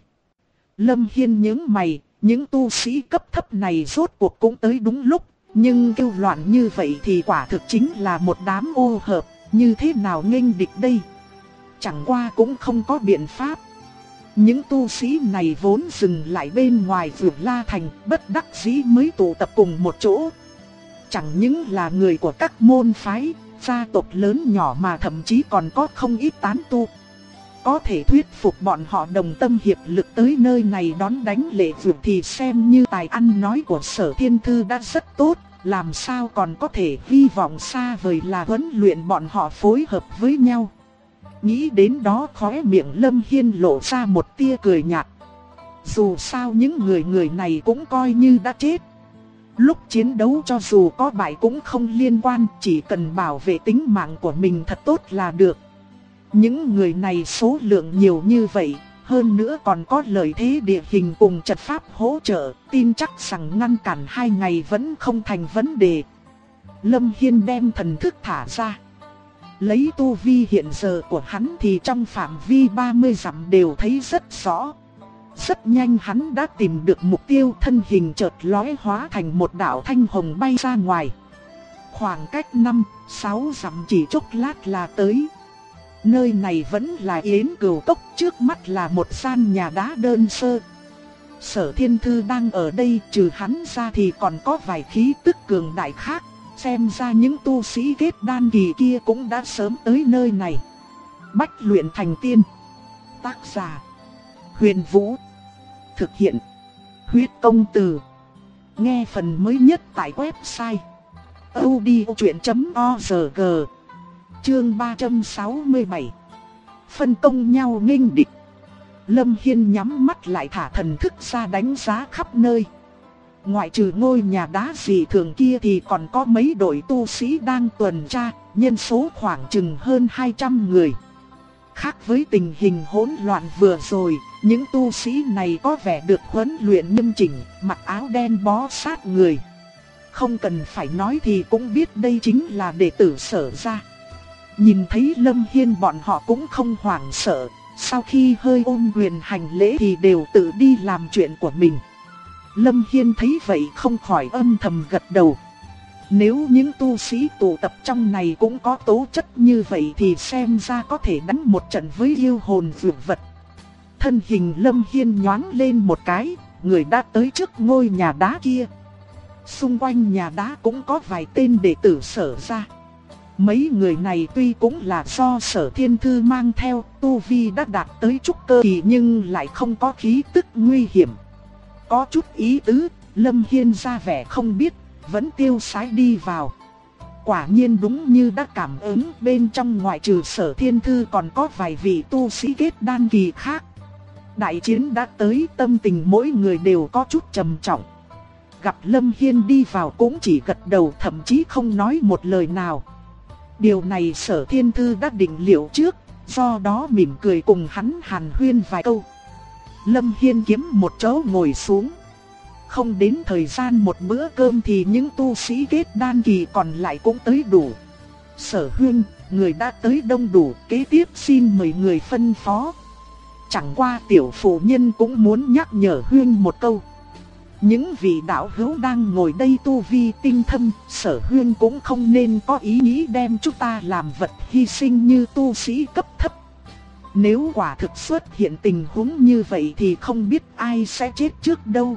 Lâm Hiên nhướng mày, những tu sĩ cấp thấp này rốt cuộc cũng tới đúng lúc, nhưng kêu loạn như vậy thì quả thực chính là một đám ô hợp, như thế nào nghênh địch đây? Chẳng qua cũng không có biện pháp. Những tu sĩ này vốn dừng lại bên ngoài Vượt La Thành, bất đắc dĩ mới tụ tập cùng một chỗ. chẳng những là người của các môn phái, gia tộc lớn nhỏ mà thậm chí còn có không ít tán tu. Có thể thuyết phục bọn họ đồng tâm hiệp lực tới nơi này đón đánh Lệ Vượt thì xem như tài ăn nói của Sở Thiên Thư đã rất tốt, làm sao còn có thể hy vọng xa vời là huấn luyện bọn họ phối hợp với nhau. Nghĩ đến đó khóe miệng Lâm Hiên lộ ra một tia cười nhạt. Dù sao những người này cũng coi như đã chết. Lúc chiến đấu cho dù có bại cũng không liên quan, chỉ cần bảo vệ tính mạng của mình thật tốt là được. Những người này số lượng nhiều như vậy, hơn nữa còn có lợi thế địa hình cùng trận pháp hỗ trợ, tin chắc rằng ngăn cản 2 ngày vẫn không thành vấn đề. Lâm Hiên đem thần thức thả ra. Lấy tu vi hiện giờ của hắn thì trong phạm vi 30 dặm đều thấy rất rõ. Rất nhanh hắn đã tìm được mục tiêu, thân hình chợt lóe hóa thành một đạo thanh hồng bay ra ngoài. Khoảng cách 5-6 dặm chỉ chốc lát là tới. Nơi này vẫn là Yến Cửu Cốc, trước mắt là một gian nhà đá đơn sơ. Sở Thiên Thư đang ở đây, trừ hắn ra thì còn có vài khí tức cường đại khác. Xem ra những tu sĩ kết đan kỳ kia cũng đã sớm tới nơi này. Bách luyện thành tiên. Tác giả: Huyền Vũ. Thực hiện: Huyết Công Từ. Nghe phần mới nhất tại website audiochuyện.org. Chương 367. Phân công nhau nghênh địch. Lâm Hiên nhắm mắt lại thả thần thức ra đánh giá khắp nơi. Ngoại trừ ngôi nhà đá dị thường kia thì còn có mấy đội tu sĩ đang tuần tra, nhân số khoảng chừng hơn 200 người. Khác với tình hình hỗn loạn vừa rồi, những tu sĩ này có vẻ được huấn luyện nghiêm chỉnh, mặc áo đen bó sát người. Không cần phải nói thì cũng biết đây chính là đệ tử Sở gia. Nhìn thấy Lâm Hiên bọn họ cũng không hoảng sợ, sau khi hơi ôm quyền hành lễ thì đều tự đi làm chuyện của mình. Lâm Hiên thấy vậy không khỏi âm thầm gật đầu. Nếu những tu sĩ tụ tập trong này cũng có tố chất như vậy thì xem ra có thể đánh một trận với yêu hồn vượt vật. Thân hình Lâm Hiên nhoáng lên một cái, người đã tới trước ngôi nhà đá kia. Xung quanh nhà đá cũng có vài tên đệ tử Sở gia. Mấy người này tuy cũng là do Sở Thiên Thư mang theo, tu vi đã đạt tới trúc cơ kỳ nhưng lại không có khí tức nguy hiểm. Có chút ý tứ, Lâm Hiên ra vẻ không biết, vẫn tiêu sái đi vào. Quả nhiên đúng như đã cảm ứng, bên trong ngoại trừ Sở Thiên Thư còn có vài vị tu sĩ kết đan kỳ khác. Đại chiến đã tới, tâm tình mỗi người đều có chút trầm trọng. Gặp Lâm Hiên đi vào cũng chỉ gật đầu, thậm chí không nói một lời nào. Điều này Sở Thiên Thư đã định liệu trước, do đó mỉm cười cùng hắn hàn huyên vài câu. Lâm Hiên kiếm một chỗ ngồi xuống. Không đến thời gian một bữa cơm thì những tu sĩ kết đan kỳ còn lại cũng tới đủ. Sở huynh, người đã tới đông đủ, kế tiếp xin mời người phân phó. Chẳng qua tiểu phụ nhân cũng muốn nhắc nhở huynh một câu. Những vị đạo hữu đang ngồi đây tu vi tinh thâm, Sở huynh cũng không nên có ý nghĩ đem chúng ta làm vật hy sinh như tu sĩ cấp thấp. Nếu quả thực xuất hiện tình huống như vậy thì không biết ai sẽ chết trước đâu.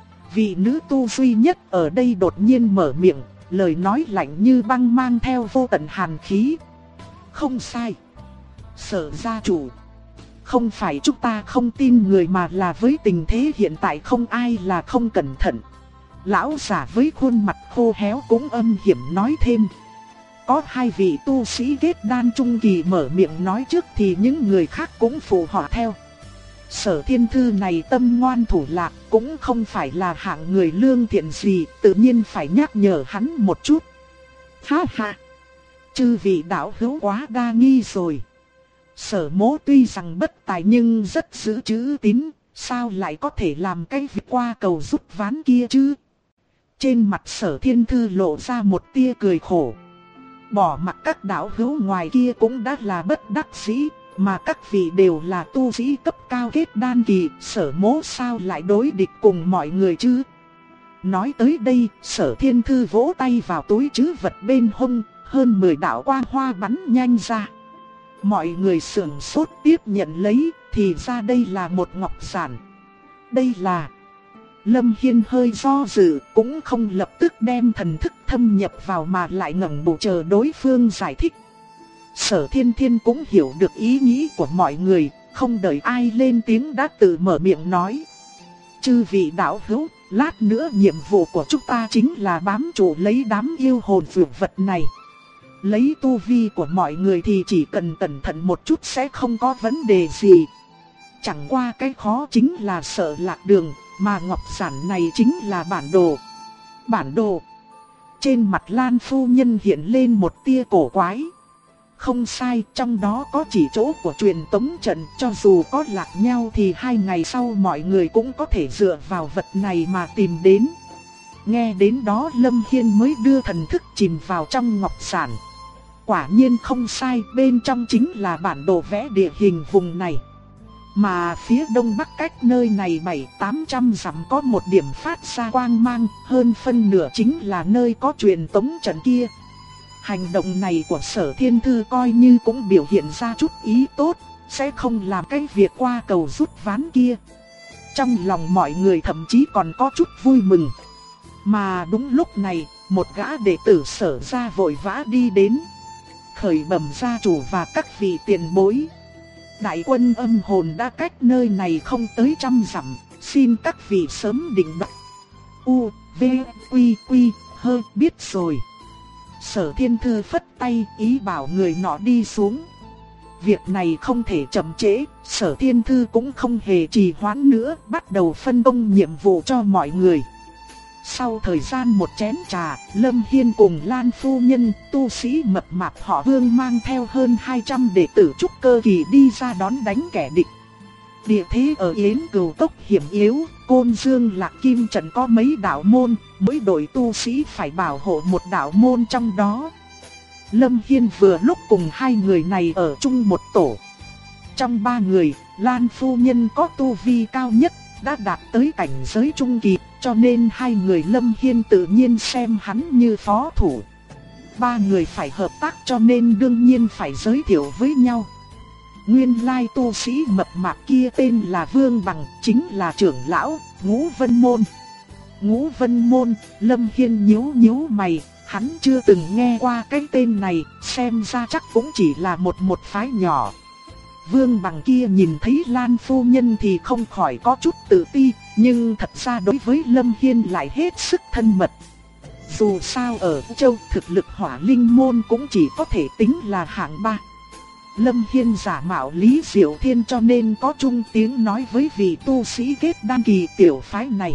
Vị nữ tu duy nhất ở đây đột nhiên mở miệng, lời nói lạnh như băng mang theo vô tận hàn khí. Không sai. Sở gia chủ, không phải chúng ta không tin người mà là với tình thế hiện tại không ai là không cẩn thận. Lão giả với khuôn mặt khô héo cũng âm hiểm nói thêm. Có hai vị tu sĩ kết đan trung kỳ mở miệng nói trước thì những người khác cũng phụ họ theo. Sở Thiên Thư này tâm ngoan thủ lạc, cũng không phải là hạng người lương thiện gì, tự nhiên phải nhắc nhở hắn một chút. Ha ha, chư vị đạo hữu quá đa nghi rồi. Sở Mỗ tuy rằng bất tài nhưng rất giữ chữ tín, sao lại có thể làm cái việc qua cầu rút ván kia chứ? Trên mặt Sở Thiên Thư lộ ra một tia cười khổ. Bỏ mặc các đạo hữu ngoài kia cũng đã là bất đắc dĩ, mà các vị đều là tu sĩ cấp cao kết đan kỳ, Sở Mỗ sao lại đối địch cùng mọi người chứ? Nói tới đây, Sở Thiên Thư vỗ tay vào túi trữ vật bên hông, hơn 10 đạo quang hoa bắn nhanh ra. Mọi người sửng sốt tiếp nhận lấy, thì ra đây là một ngọc giản. Đây là Lâm Hiên hơi do dự, cũng không lập tức đem thần thức thâm nhập vào mà lại ngẩng đầu chờ đối phương giải thích. Sở Thiên Thiên cũng hiểu được ý nghĩ của mọi người, không đợi ai lên tiếng đã tự mở miệng nói. Chư vị đạo hữu, lát nữa nhiệm vụ của chúng ta chính là bám trụ lấy đám yêu hồn vượt vật này. Lấy tu vi của mọi người thì chỉ cần cẩn thận một chút sẽ không có vấn đề gì. Chẳng qua cái khó chính là sợ lạc đường, mà ngọc giản này chính là bản đồ. Bản đồ. Trên mặt Lan phu nhân hiện lên một tia cổ quái. Không sai, trong đó có chỉ chỗ của truyền tống trận, cho dù có lạc nhau thì 2 ngày sau mọi người cũng có thể dựa vào vật này mà tìm đến. Nghe đến đó Lâm Hiên mới đưa thần thức chìm vào trong ngọc giản. Quả nhiên không sai, bên trong chính là bản đồ vẽ địa hình vùng này. Mà phía đông bắc cách nơi này 700-800 dặm có một điểm phát ra quang mang, hơn phân nửa chính là nơi có truyền tống trận kia. Hành động này của Sở Thiên Thư coi như cũng biểu hiện ra chút ý tốt, sẽ không làm cái việc qua cầu rút ván kia. Trong lòng mọi người thậm chí còn có chút vui mừng. Mà đúng lúc này, một gã đệ tử Sở gia vội vã đi đến. Khởi bẩm gia chủ và các vị tiền bối. Đại quân âm hồn đã cách nơi này không tới 100 dặm, xin các vị sớm định đoạt. U, V, Quy, Quy, hơ, biết rồi. Sở Thiên Thư phất tay ý bảo người nọ đi xuống. Việc này không thể chậm trễ, Sở Thiên Thư cũng không hề trì hoãn nữa, bắt đầu phân công nhiệm vụ cho mọi người. Sau thời gian một chén trà, Lâm Hiên cùng Lan phu nhân, tu sĩ mập mạp họ Vương mang theo hơn 200 đệ tử trúc cơ kỳ đi ra đón đánh kẻ địch. Địa thế ở Yến Cửu Cốc hiểm yếu, Côn Dương Lạc Kim Trận có mấy đạo môn, mỗi đội tu sĩ phải bảo hộ một đạo môn trong đó. Lâm Hiên vừa lúc cùng 2 người này ở chung một tổ. Trong 3 người, Lan phu nhân có tu vi cao nhất, đã đạt tới cảnh giới trung kỳ, cho nên 2 người Lâm Hiên tự nhiên xem hắn như phó thủ. 3 người phải hợp tác cho nên đương nhiên phải giới thiệu với nhau. Nguyên lai tu sĩ mập mạp kia tên là Vương Bằng, chính là trưởng lão, Ngũ Vân Môn. Ngũ Vân Môn, Lâm Hiên nhíu nhíu mày, hắn chưa từng nghe qua cái tên này, xem ra chắc cũng chỉ là một phái nhỏ. Vương Bằng kia nhìn thấy Lan phu nhân thì không khỏi có chút tự ti, nhưng thật ra đối với Lâm Hiên lại hết sức thân mật. Dù sao ở châu thực lực Hỏa Linh Môn cũng chỉ có thể tính là hạng 3. Lâm Hiên giả mạo Lý Diệu Thiên cho nên có chung tiếng nói với vị tu sĩ kết đan kỳ tiểu phái này.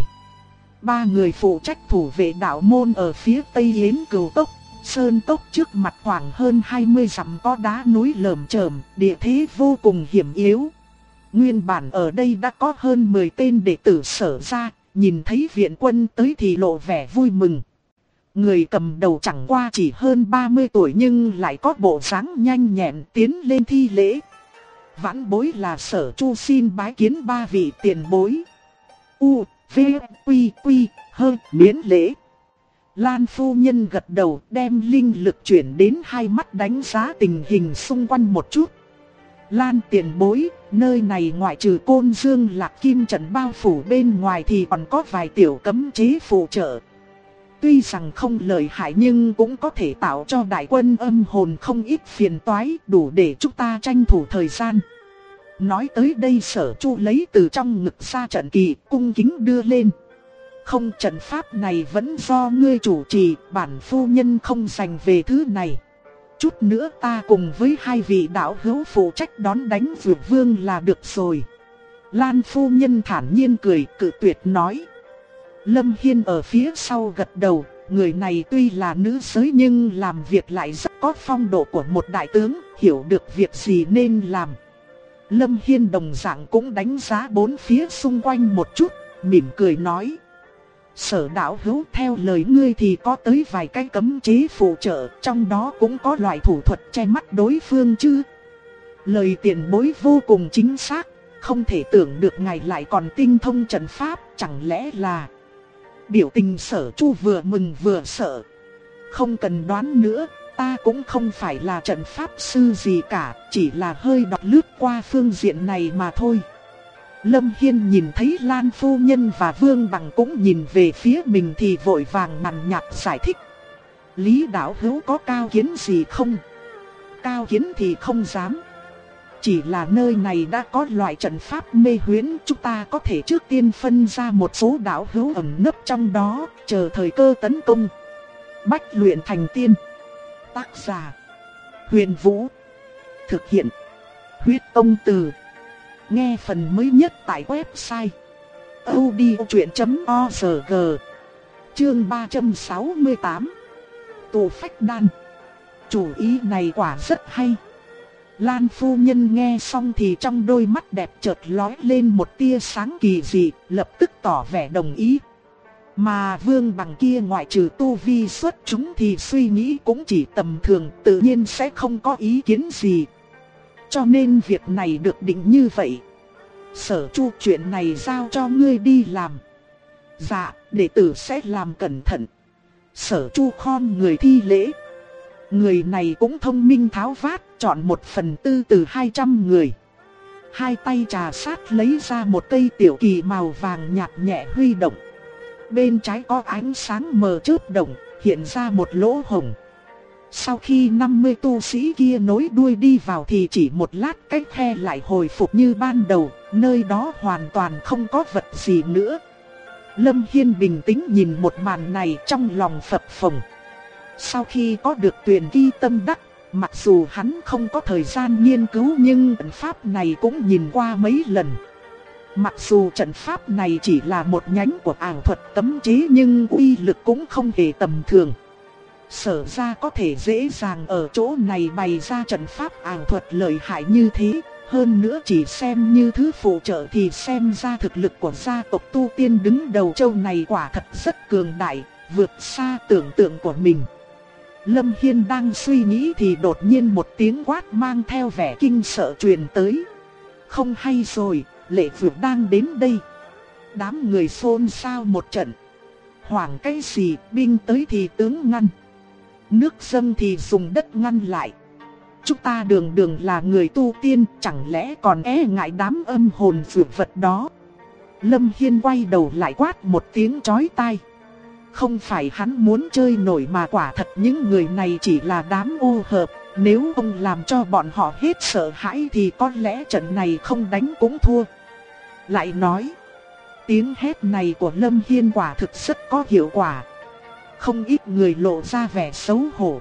3 người phụ trách thủ vệ đạo môn ở phía tây Yến Cửu Cốc. Sơn cốc trước mặt khoảng hơn 20 dặm có đá núi lởm chởm, địa thế vô cùng hiểm yếu. Nguyên bản ở đây đã có hơn 10 tên đệ tử Sở gia, nhìn thấy viện quân tới thì lộ vẻ vui mừng. Người cầm đầu chẳng qua chỉ hơn 30 tuổi nhưng lại có bộ dáng nhanh nhẹn tiến lên thi lễ. Vãn bối là Sở Chu xin bái kiến 3 vị tiền bối. U, V, Quy, Quy, hơ, miễn lễ. Lan phu nhân gật đầu đem linh lực chuyển đến 2 mắt đánh giá tình hình xung quanh một chút. Lan tiền bối, nơi này ngoại trừ Côn Dương Lạc Kim Trận bao phủ bên ngoài thì còn có vài tiểu cấm chế phụ trợ. Tuy rằng không lợi hại nhưng cũng có thể tạo cho đại quân âm hồn không ít phiền toái, đủ để chúng ta tranh thủ thời gian. Nói tới đây Sở Chu lấy từ trong ngực ra trận kỳ, cung kính đưa lên. Không, trận pháp này vẫn do ngươi chủ trì, bản phu nhân không dành về thứ này. Chút nữa ta cùng với 2 vị đạo hữu phụ trách đón đánh Dược Vương là được rồi. Lan phu nhân thản nhiên cười, cự tuyệt nói. Lâm Hiên ở phía sau gật đầu, người này tuy là nữ giới nhưng làm việc lại rất có phong độ của một đại tướng, hiểu được việc gì nên làm. Lâm Hiên đồng dạng cũng đánh giá 4 phía xung quanh một chút, mỉm cười nói. Sở đạo hữu, theo lời ngươi thì có tới vài cái cấm chế phụ trợ, trong đó cũng có loại thủ thuật che mắt đối phương chứ. Lời tiền bối vô cùng chính xác, không thể tưởng được ngài lại còn tinh thông trận pháp, chẳng lẽ là... Biểu tình Sở Chu vừa mừng vừa sợ. Không cần đoán nữa, ta cũng không phải là trận pháp sư gì cả, chỉ là hơi đọc lướt qua phương diện này mà thôi. Lâm Hiên nhìn thấy Lan phu nhân và Vương Bằng cũng nhìn về phía mình thì vội vàng nhàn nhạt giải thích. Lý đạo hữu có cao kiến gì không? Cao kiến thì không dám. Chỉ là nơi này đã có loại trận pháp mê huyễn, chúng ta có thể trước tiên phân ra một số đạo hữu ẩn nấp trong đó, chờ thời cơ tấn công. Bách luyện thành tiên. Tác giả: Huyền Vũ. Thực hiện: Huyết Tông Từ. Nghe phần mới nhất tại website audiochuyện.org. Chương 368. Tù phách đan. Chủ ý này quả rất hay. Lan phu nhân nghe xong thì trong đôi mắt đẹp chợt lóe lên một tia sáng kỳ dị, lập tức tỏ vẻ đồng ý. Mà Vương Bằng kia ngoại trừ tu vi xuất chúng thì suy nghĩ cũng chỉ tầm thường, tự nhiên sẽ không có ý kiến gì. Cho nên việc này được định như vậy. Sở Chu, chuyện này giao cho ngươi đi làm. Dạ, đệ tử sẽ làm cẩn thận. Sở Chu khom người thi lễ. Người này cũng thông minh tháo vát, chọn 1/4 từ 200 người. Hai tay trà sát lấy ra một cây tiểu kỳ màu vàng nhạt nhẹ huy động. Bên trái có ánh sáng mờ chớp động, hiện ra một lỗ hổng. Sau khi 50 tu sĩ kia nối đuôi đi vào thì chỉ một lát cái khe lại hồi phục như ban đầu, nơi đó hoàn toàn không có vật gì nữa. Lâm Hiên bình tĩnh nhìn một màn này trong lòng phập phồng. Sau khi có được Tuyền Kỳ tâm đắc, mặc dù hắn không có thời gian nghiên cứu nhưng trận pháp này cũng nhìn qua mấy lần. Mặc dù trận pháp này chỉ là một nhánh của ảo thuật cấm chế nhưng uy lực cũng không hề tầm thường. Sở ra có thể dễ dàng ở chỗ này bày ra trận pháp ảo thuật lợi hại như thế. Hơn nữa chỉ xem như thứ phụ trợ thì xem ra thực lực của gia tộc tu tiên đứng đầu châu này quả thật rất cường đại, vượt xa tưởng tượng của mình. Lâm Hiên đang suy nghĩ thì đột nhiên một tiếng quát mang theo vẻ kinh sợ truyền tới. Không hay rồi, Lệ Vượt đang đến đây. Đám người xôn xao một trận. Hoảng cái gì, binh tới thì tướng ngăn, nước dâng thì dùng đất ngăn lại. Chúng ta đường đường là người tu tiên, chẳng lẽ còn e ngại đám âm hồn vượt vật đó. Lâm Hiên quay đầu lại quát một tiếng chói tai. Không phải hắn muốn chơi nổi mà quả thật những người này chỉ là đám ô hợp. Nếu ông làm cho bọn họ hết sợ hãi thì có lẽ trận này không đánh cũng thua. Lại nói, tiếng hét này của Lâm Hiên quả thực rất có hiệu quả. Không ít người lộ ra vẻ xấu hổ.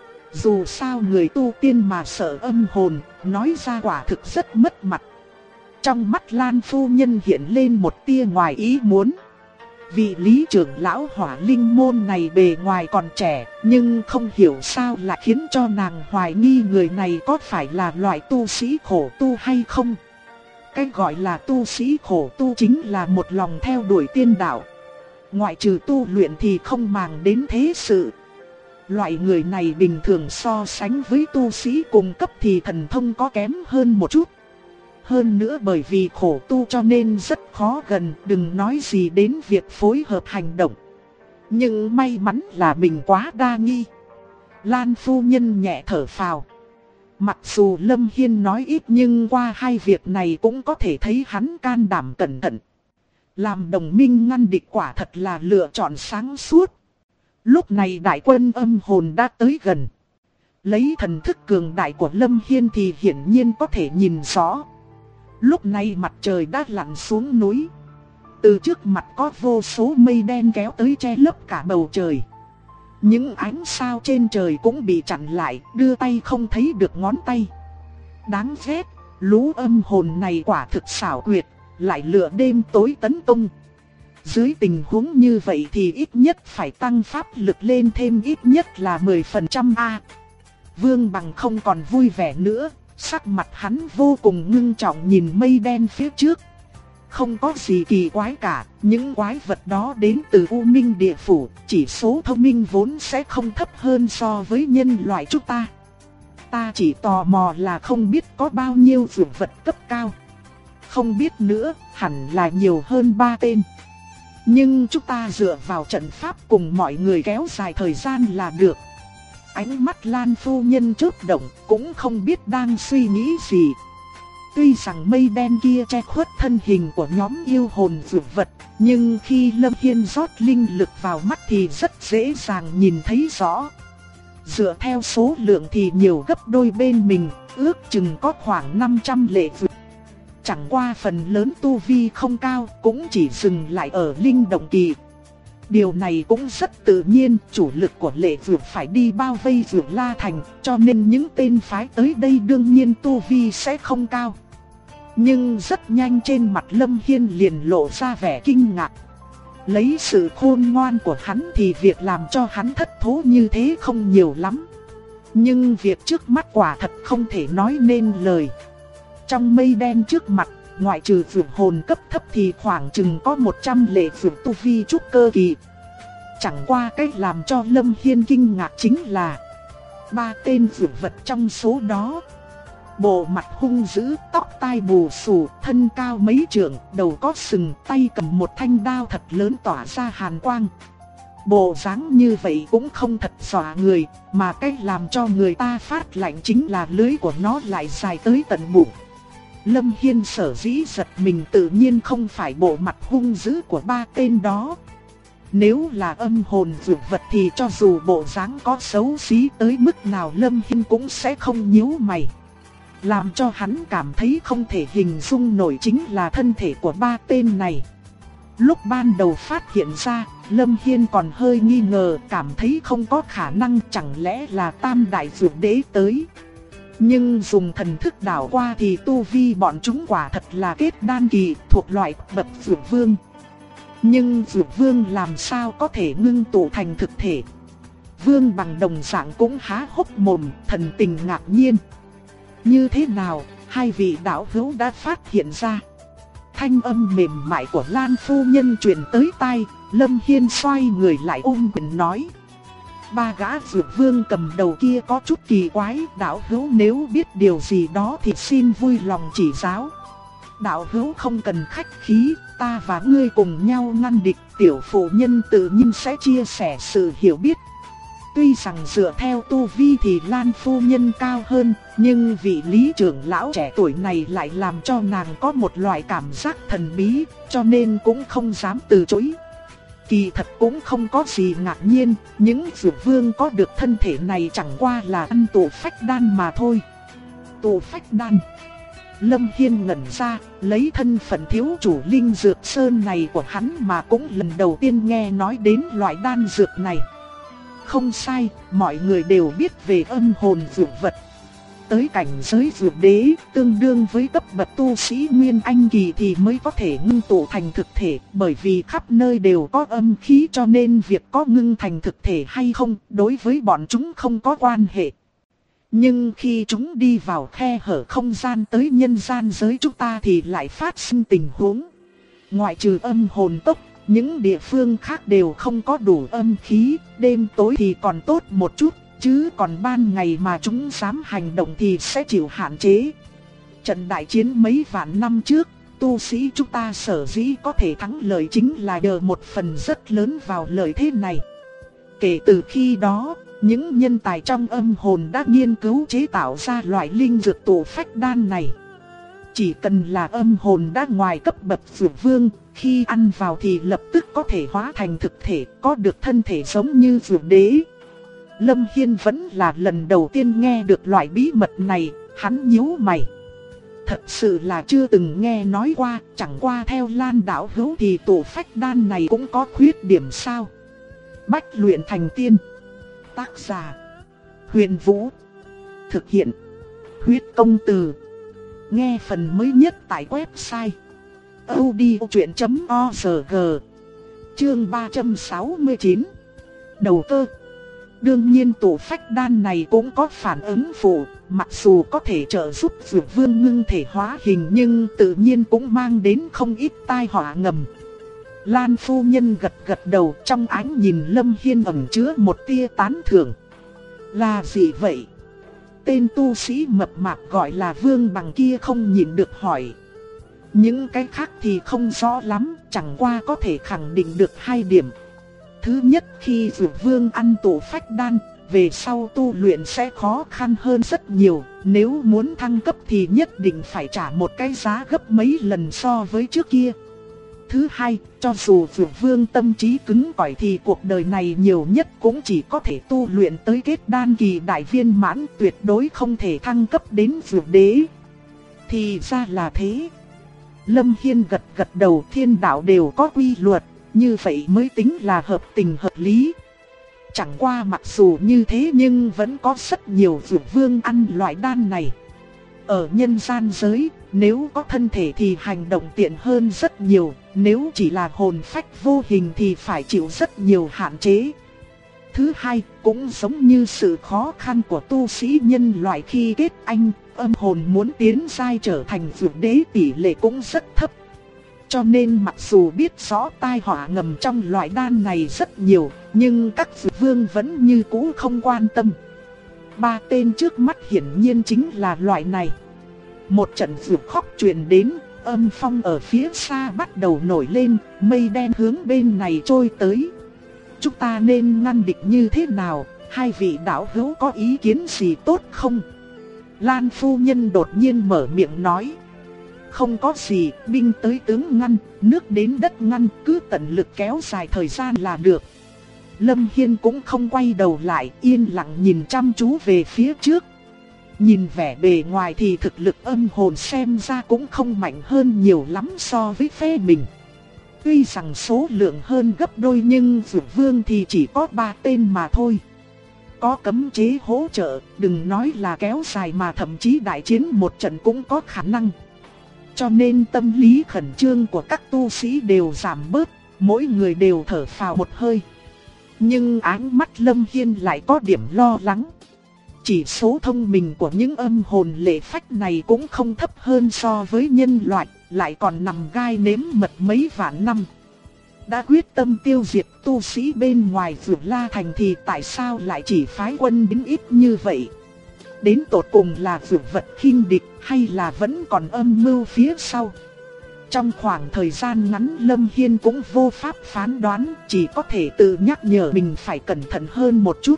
Dù sao người tu tiên mà sợ âm hồn, nói ra quả thực rất mất mặt. Trong mắt Lan phu nhân hiện lên một tia ngoài ý muốn. Vị lý trưởng lão Hỏa Linh môn này bề ngoài còn trẻ, nhưng không hiểu sao lại khiến cho nàng hoài nghi người này có phải là loại tu sĩ khổ tu hay không. Cái gọi là tu sĩ khổ tu chính là một lòng theo đuổi tiên đạo. Ngoại trừ tu luyện thì không màng đến thế sự. Loại người này bình thường so sánh với tu sĩ cùng cấp thì thần thông có kém hơn một chút. Hơn nữa bởi vì khổ tu cho nên rất khó gần, đừng nói gì đến việc phối hợp hành động. Nhưng may mắn là mình quá đa nghi. Lan phu nhân nhẹ thở phào. Mặc dù Lâm Hiên nói ít nhưng qua hai việc này cũng có thể thấy hắn can đảm cẩn thận. Làm đồng minh ngăn địch quả thật là lựa chọn sáng suốt. Lúc này đại quân âm hồn đã tới gần. Lấy thần thức cường đại của Lâm Hiên thì hiển nhiên có thể nhìn rõ. Lúc này mặt trời đã lặn xuống núi. Từ trước mặt có vô số mây đen kéo tới che lấp cả bầu trời. Những ánh sao trên trời cũng bị chặn lại, đưa tay không thấy được ngón tay. Đáng ghét, lũ âm hồn này quả thực xảo quyệt, lại lựa đêm tối tấn công. Dưới tình huống như vậy thì ít nhất phải tăng pháp lực lên thêm ít nhất là 10% a. Vương Bằng không còn vui vẻ nữa, sắc mặt hắn vô cùng ngưng trọng nhìn mây đen phía trước. Không có gì kỳ quái cả, những quái vật đó đến từ U Minh Địa Phủ, chỉ số thông minh vốn sẽ không thấp hơn so với nhân loại chúng ta. Ta chỉ tò mò là không biết có bao nhiêu dược vật cấp cao. Không biết nữa, hẳn là nhiều hơn 3 tên. Nhưng chúng ta dựa vào trận pháp cùng mọi người kéo dài thời gian là được. Ánh mắt Lan phu nhân chớp động, cũng không biết đang suy nghĩ gì. Tuy rằng mây đen kia che khuất thân hình của nhóm yêu hồn dược vật, nhưng khi Lâm Hiên rót linh lực vào mắt thì rất dễ dàng nhìn thấy rõ. Dựa theo số lượng thì nhiều gấp đôi bên mình, ước chừng có khoảng 500 lệ dược. Chẳng qua phần lớn tu vi không cao, cũng chỉ dừng lại ở linh động kỳ. Điều này cũng rất tự nhiên, chủ lực của lệ dược phải đi bao vây Dược La Thành, cho nên những tên phái tới đây đương nhiên tu vi sẽ không cao. Nhưng rất nhanh trên mặt Lâm Hiên liền lộ ra vẻ kinh ngạc. Lấy sự khôn ngoan của hắn thì việc làm cho hắn thất thố như thế không nhiều lắm. Nhưng việc trước mắt quả thật không thể nói nên lời. Trong mây đen trước mặt, ngoại trừ dược hồn cấp thấp thì khoảng chừng có 100 lệ dược tu vi trúc cơ kỳ. Chẳng qua cách làm cho Lâm Hiên kinh ngạc chính là 3 tên dược vật trong số đó. Bộ mặt hung dữ, tóc tai bù xù, thân cao mấy trượng, đầu có sừng, tay cầm một thanh đao thật lớn tỏa ra hàn quang. Bộ dáng như vậy cũng không thật dọa người, mà cách làm cho người ta phát lạnh chính là lưỡi của nó lại dài tới tận bụng. Lâm Hiên sở dĩ giật mình tự nhiên không phải bộ mặt hung dữ của 3 tên đó. Nếu là âm hồn dược vật thì cho dù bộ dáng có xấu xí tới mức nào Lâm Hiên cũng sẽ không nhíu mày. Làm cho hắn cảm thấy không thể hình dung nổi chính là thân thể của 3 tên này. Lúc ban đầu phát hiện ra, Lâm Hiên còn hơi nghi ngờ, cảm thấy không có khả năng, chẳng lẽ là Tam Đại Dược Đế tới. Nhưng dùng thần thức đảo qua thì tu vi bọn chúng quả thật là kết đan kỳ, thuộc loại bậc dược vương. Nhưng dược vương làm sao có thể ngưng tụ thành thực thể? Vương Bằng đồng dạng cũng há hốc mồm, thần tình ngạc nhiên. Như thế nào, hai vị đạo hữu đã phát hiện ra? Thanh âm mềm mại của Lan phu nhân truyền tới tai, Lâm Hiên xoay người lại ôm quyền nói. 3 gã dược vương cầm đầu kia có chút kỳ quái, đạo hữu nếu biết điều gì đó thì xin vui lòng chỉ giáo. Đạo hữu không cần khách khí, ta và ngươi cùng nhau ngăn địch, tiểu phụ nhân tự nhiên sẽ chia sẻ sự hiểu biết. Tuy rằng dựa theo tu vi thì Lan phu nhân cao hơn, nhưng vị lý trưởng lão trẻ tuổi này lại làm cho nàng có một loại cảm giác thần bí, cho nên cũng không dám từ chối. Kỳ thật cũng không có gì ngạc nhiên, những dược vương có được thân thể này chẳng qua là ăn tụ phách đan mà thôi. Tụ phách đan. Lâm Hiên ngẩn ra, lấy thân phận thiếu chủ linh dược sơn này của hắn mà cũng lần đầu tiên nghe nói đến loại đan dược này. Không sai, mọi người đều biết về âm hồn dược vật. Tới cảnh giới dược đế, tương đương với cấp bậc tu sĩ Nguyên Anh kỳ thì mới có thể ngưng tụ thành thực thể, bởi vì khắp nơi đều có âm khí cho nên việc có ngưng thành thực thể hay không, đối với bọn chúng không có quan hệ. Nhưng khi chúng đi vào khe hở không gian tới nhân gian giới chúng ta thì lại phát sinh tình huống. Ngoại trừ âm hồn tốc, những địa phương khác đều không có đủ âm khí, đêm tối thì còn tốt một chút, chứ còn ban ngày mà chúng dám hành động thì sẽ chịu hạn chế. Trận đại chiến mấy vạn năm trước, tu sĩ chúng ta sở dĩ có thể thắng lợi chính là nhờ một phần rất lớn vào lợi thế này. Kể từ khi đó, những nhân tài trong âm hồn đã nghiên cứu chế tạo ra loại linh dược tụ phách đan này. Chỉ cần là âm hồn đã ngoài cấp bậc dược vương, khi ăn vào thì lập tức có thể hóa thành thực thể, có được thân thể giống như dược đế. Lâm Hiên vẫn là lần đầu tiên nghe được loại bí mật này, hắn nhíu mày. Thật sự là chưa từng nghe nói qua, chẳng qua theo Lan đạo hữu thì tụ phách đan này cũng có khuyết điểm sao? Bách luyện thành tiên. Tác giả: Huyền Vũ. Thực hiện: Huyết Công Từ. Nghe phần mới nhất tại website audiochuyện.org. Chương 369. Đầu cơ. Đương nhiên tụ phách đan này cũng có phản ứng phụ, mặc dù có thể trợ giúp dược vương ngưng thể hóa hình nhưng tự nhiên cũng mang đến không ít tai họa ngầm. Lan phu nhân gật gật đầu, trong ánh nhìn Lâm Hiên ẩn chứa một tia tán thưởng. Là gì vậy? Tên tu sĩ mập mạp gọi là Vương Bằng kia không nhịn được hỏi. Những cái khác thì không rõ lắm, chẳng qua có thể khẳng định được 2 điểm. Thứ nhất, khi dược vương ăn tụ phách đan, về sau tu luyện sẽ khó khăn hơn rất nhiều, nếu muốn thăng cấp thì nhất định phải trả một cái giá gấp mấy lần so với trước kia. Thứ hai, cho dù Dược Vương tâm trí cứng cỏi thì cuộc đời này nhiều nhất cũng chỉ có thể tu luyện tới kết đan kỳ đại viên mãn, tuyệt đối không thể thăng cấp đến Dược Đế. Thì ra là thế. Lâm Hiên gật gật đầu, thiên đạo đều có quy luật, như vậy mới tính là hợp tình hợp lý. Chẳng qua mặc dù như thế nhưng vẫn có rất nhiều Dược Vương ăn loại đan này. Ở nhân gian giới, nếu có thân thể thì hành động tiện hơn rất nhiều, nếu chỉ là hồn phách vô hình thì phải chịu rất nhiều hạn chế. Thứ hai, cũng giống như sự khó khăn của tu sĩ nhân loại khi kết anh, âm hồn muốn tiến giai trở thành Dược Đế tỷ lệ cũng rất thấp. Cho nên mặc dù biết rõ tai họa ngầm trong loại đan này rất nhiều, nhưng các Dược Vương vẫn như cũ không quan tâm. Ba tên trước mắt hiển nhiên chính là loại này. Một trận dược khóc truyền đến, âm phong ở phía xa bắt đầu nổi lên, mây đen hướng bên này trôi tới. Chúng ta nên ngăn địch như thế nào, hai vị đạo hữu có ý kiến gì tốt không? Lan phu nhân đột nhiên mở miệng nói. Không có gì, binh tới tướng ngăn, nước đến đất ngăn, cứ tận lực kéo dài thời gian là được. Lâm Hiên cũng không quay đầu lại, yên lặng nhìn chăm chú về phía trước. Nhìn vẻ bề ngoài thì thực lực âm hồn xem ra cũng không mạnh hơn nhiều lắm so với phe mình. Tuy rằng số lượng hơn gấp đôi nhưng Dược Vương thì chỉ có 3 tên mà thôi. Có cấm chế hỗ trợ, đừng nói là kéo dài mà thậm chí đại chiến một trận cũng có khả năng. Cho nên tâm lý khẩn trương của các tu sĩ đều giảm bớt, mỗi người đều thở phào một hơi. Nhưng ánh mắt Lâm Hiên lại có điểm lo lắng. Chỉ số thông minh của những âm hồn lệ phách này cũng không thấp hơn so với nhân loại, lại còn nằm gai nếm mật mấy vạn năm. Đã quyết tâm tiêu diệt tu sĩ bên ngoài Vượt La Thành thì tại sao lại chỉ phái quân đến ít như vậy? Đến tột cùng là vượt vật khinh địch hay là vẫn còn âm mưu phía sau? Trong khoảng thời gian ngắn Lâm Hiên cũng vô pháp phán đoán, chỉ có thể tự nhắc nhở mình phải cẩn thận hơn một chút.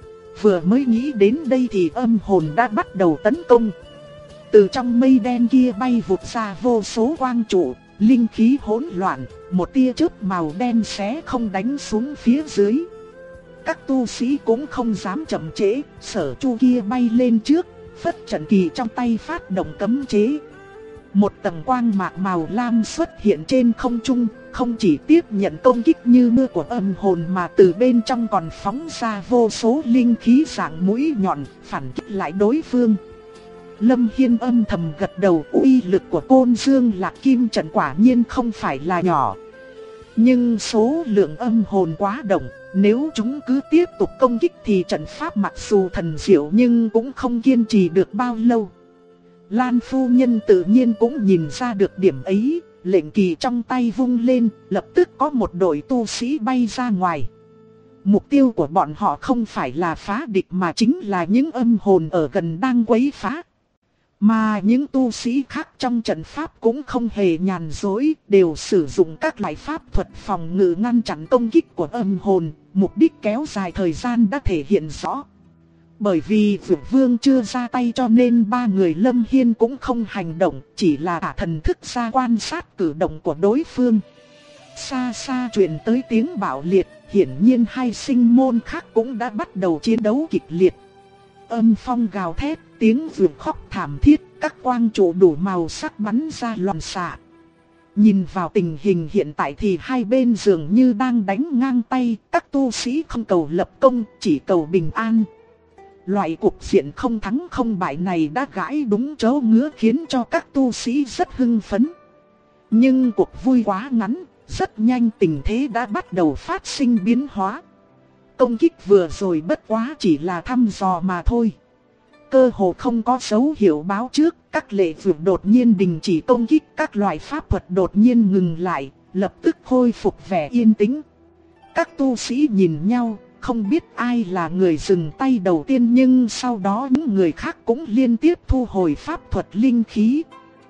Vừa mới nghĩ đến đây thì âm hồn đã bắt đầu tấn công. Từ trong mây đen kia bay vụt ra vô số quang trụ, linh khí hỗn loạn, một tia chớp màu đen xé không đánh xuống phía dưới. Các tu sĩ cũng không dám chậm trễ, Sở Chu kia bay lên trước, phất trận kỳ trong tay phát động cấm chế. Một tầng quang mạc màu lam xuất hiện trên không trung, không chỉ tiếp nhận công kích như mưa của âm hồn mà từ bên trong còn phóng ra vô số linh khí dạng mũi nhọn, phản kích lại đối phương. Lâm Hiên âm thầm gật đầu, uy lực của Côn Dương Lạc Kim trận quả nhiên không phải là nhỏ. Nhưng số lượng âm hồn quá đông, nếu chúng cứ tiếp tục công kích thì trận pháp mặc dù thần diệu nhưng cũng không kiên trì được bao lâu. Lan phu nhân tự nhiên cũng nhìn ra được điểm ấy, lệnh kỳ trong tay vung lên, lập tức có một đội tu sĩ bay ra ngoài. Mục tiêu của bọn họ không phải là phá địch mà chính là những âm hồn ở gần đang quấy phá. Mà những tu sĩ khác trong trận pháp cũng không hề nhàn dối, đều sử dụng các loại pháp thuật phòng ngự ngăn chặn công kích của âm hồn, mục đích kéo dài thời gian đã thể hiện rõ. Bởi vì Dược Vương chưa ra tay cho nên ba người Lâm Hiên cũng không hành động, chỉ là thả thần thức ra quan sát cử động của đối phương. Xa xa truyền tới tiếng bạo liệt, hiển nhiên hai sinh môn khác cũng đã bắt đầu chiến đấu kịch liệt. Âm phong gào thét, tiếng vượt khóc thảm thiết, các quang trụ đủ màu sắc bắn ra loạn xạ. Nhìn vào tình hình hiện tại thì hai bên dường như đang đánh ngang tay, các tu sĩ không cầu lập công, chỉ cầu bình an. Loại cục diện không thắng không bại này đã gãi đúng chỗ ngứa khiến cho các tu sĩ rất hưng phấn. Nhưng cuộc vui quá ngắn, rất nhanh tình thế đã bắt đầu phát sinh biến hóa. Công kích vừa rồi bất quá chỉ là thăm dò mà thôi. Cơ hồ không có dấu hiệu báo trước, các lệ vượt đột nhiên đình chỉ công kích, các loại pháp thuật đột nhiên ngừng lại, lập tức khôi phục vẻ yên tĩnh. Các tu sĩ nhìn nhau, không biết ai là người dừng tay đầu tiên nhưng sau đó những người khác cũng liên tiếp thu hồi pháp thuật linh khí.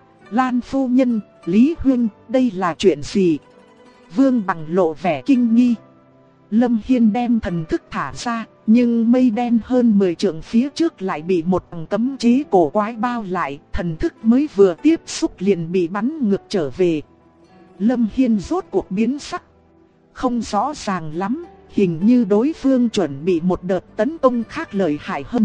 Lan phu nhân, Lý Huynh, đây là chuyện gì? Vương Bằng lộ vẻ kinh nghi. Lâm Hiên đem thần thức thả ra, nhưng mây đen hơn 10 trượng phía trước lại bị một cấm chế cổ quái bao lại, thần thức mới vừa tiếp xúc liền bị bắn ngược trở về. Lâm Hiên rốt cuộc biến sắc. Không rõ ràng lắm, hình như đối phương chuẩn bị một đợt tấn công khác lợi hại hơn.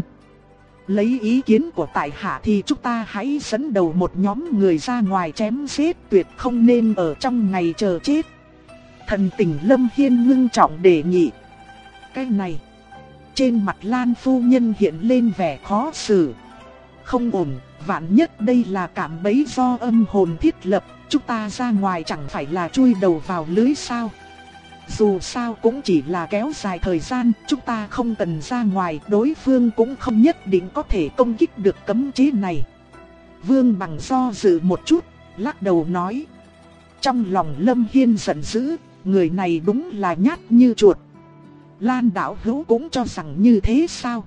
Lấy ý kiến của tại hạ thì chúng ta hãy dẫn đầu một nhóm người ra ngoài chém giết, tuyệt không nên ở trong ngày chờ chết. Thần tình Lâm Hiên ngưng trọng đề nghị. Cái này, trên mặt Lan phu nhân hiện lên vẻ khó xử. Không ổn, vạn nhất đây là cạm bẫy do âm hồn thiết lập, chúng ta ra ngoài chẳng phải là chui đầu vào lưới sao? Dù sao cũng chỉ là kéo dài thời gian, chúng ta không cần ra ngoài, đối phương cũng không nhất định có thể công kích được cấm chế này. Vương Bằng do dự một chút, lắc đầu nói. Trong lòng Lâm Hiên giận dữ, người này đúng là nhát như chuột. Lan đạo hữu cũng cho rằng như thế sao?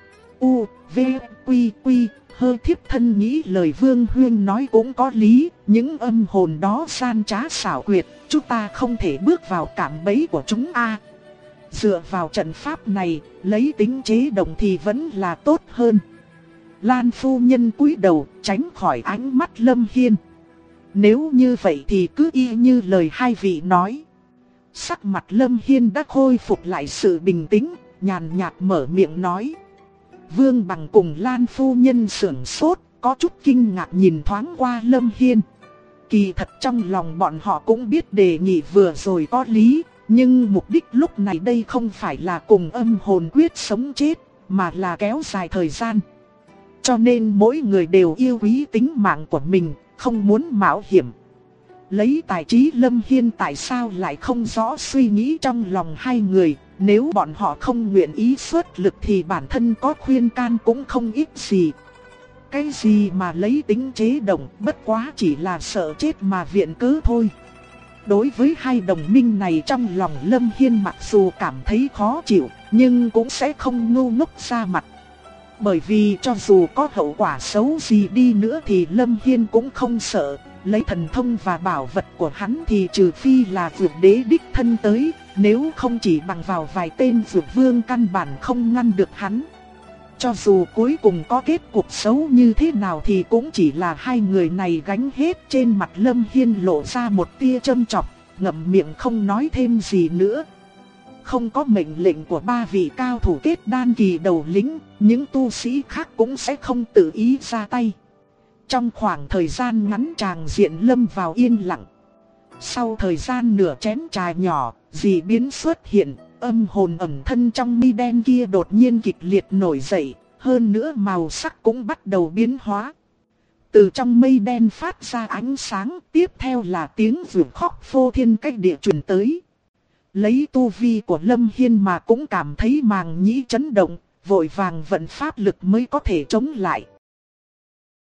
U, V, Quy, Quy, hơi thiếp thân nghĩ lời Vương Huyên nói cũng có lý. Những âm hồn đó gian trá xảo quyệt, chúng ta không thể bước vào cạm bẫy của chúng a. Dựa vào trận pháp này, lấy tính chế động thì vẫn là tốt hơn. Lan phu nhân cúi đầu, tránh khỏi ánh mắt Lâm Hiên. Nếu như vậy thì cứ y như lời hai vị nói. Sắc mặt Lâm Hiên đã khôi phục lại sự bình tĩnh, nhàn nhạt mở miệng nói. Vương Bằng cùng Lan phu nhân sững sốt, có chút kinh ngạc nhìn thoáng qua Lâm Hiên. Kỳ thật trong lòng bọn họ cũng biết đề nghị vừa rồi có lý, nhưng mục đích lúc này đây không phải là cùng âm hồn quyết sống chết, mà là kéo dài thời gian. Cho nên mỗi người đều yêu quý tính mạng của mình, không muốn mạo hiểm. Lấy tài trí Lâm Hiên tại sao lại không rõ suy nghĩ trong lòng hai người, nếu bọn họ không nguyện ý xuất lực thì bản thân có khuyên can cũng không ích gì. Cái gì mà lấy tính chế động, bất quá chỉ là sợ chết mà viện cớ thôi. Đối với hai đồng minh này, trong lòng Lâm Hiên mặc dù cảm thấy khó chịu, nhưng cũng sẽ không ngu ngốc ra mặt. Bởi vì cho dù có hậu quả xấu gì đi nữa thì Lâm Hiên cũng không sợ. Lấy thần thông và bảo vật của hắn thì trừ phi là Dược Đế đích thân tới, nếu không chỉ bằng vào vài tên Dược Vương căn bản không ngăn được hắn. Cho dù cuối cùng có kết cục xấu như thế nào thì cũng chỉ là hai người này gánh hết. Trên mặt Lâm Hiên lộ ra một tia châm chọc, ngậm miệng không nói thêm gì nữa. Không có mệnh lệnh của ba vị cao thủ kết đan kỳ đầu lĩnh, những tu sĩ khác cũng sẽ không tự ý ra tay. Trong khoảng thời gian ngắn tràng diện lâm vào yên lặng. Sau thời gian nửa chén trà nhỏ, dị biến xuất hiện, âm hồn ẩn thân trong mi đen kia đột nhiên kịch liệt nổi dậy, hơn nữa màu sắc cũng bắt đầu biến hóa. Từ trong mây đen phát ra ánh sáng, tiếp theo là tiếng vượt khóc phô thiên cách địa truyền tới. Lấy tu vi của Lâm Hiên mà cũng cảm thấy màng nhĩ chấn động, vội vàng vận pháp lực mới có thể chống lại.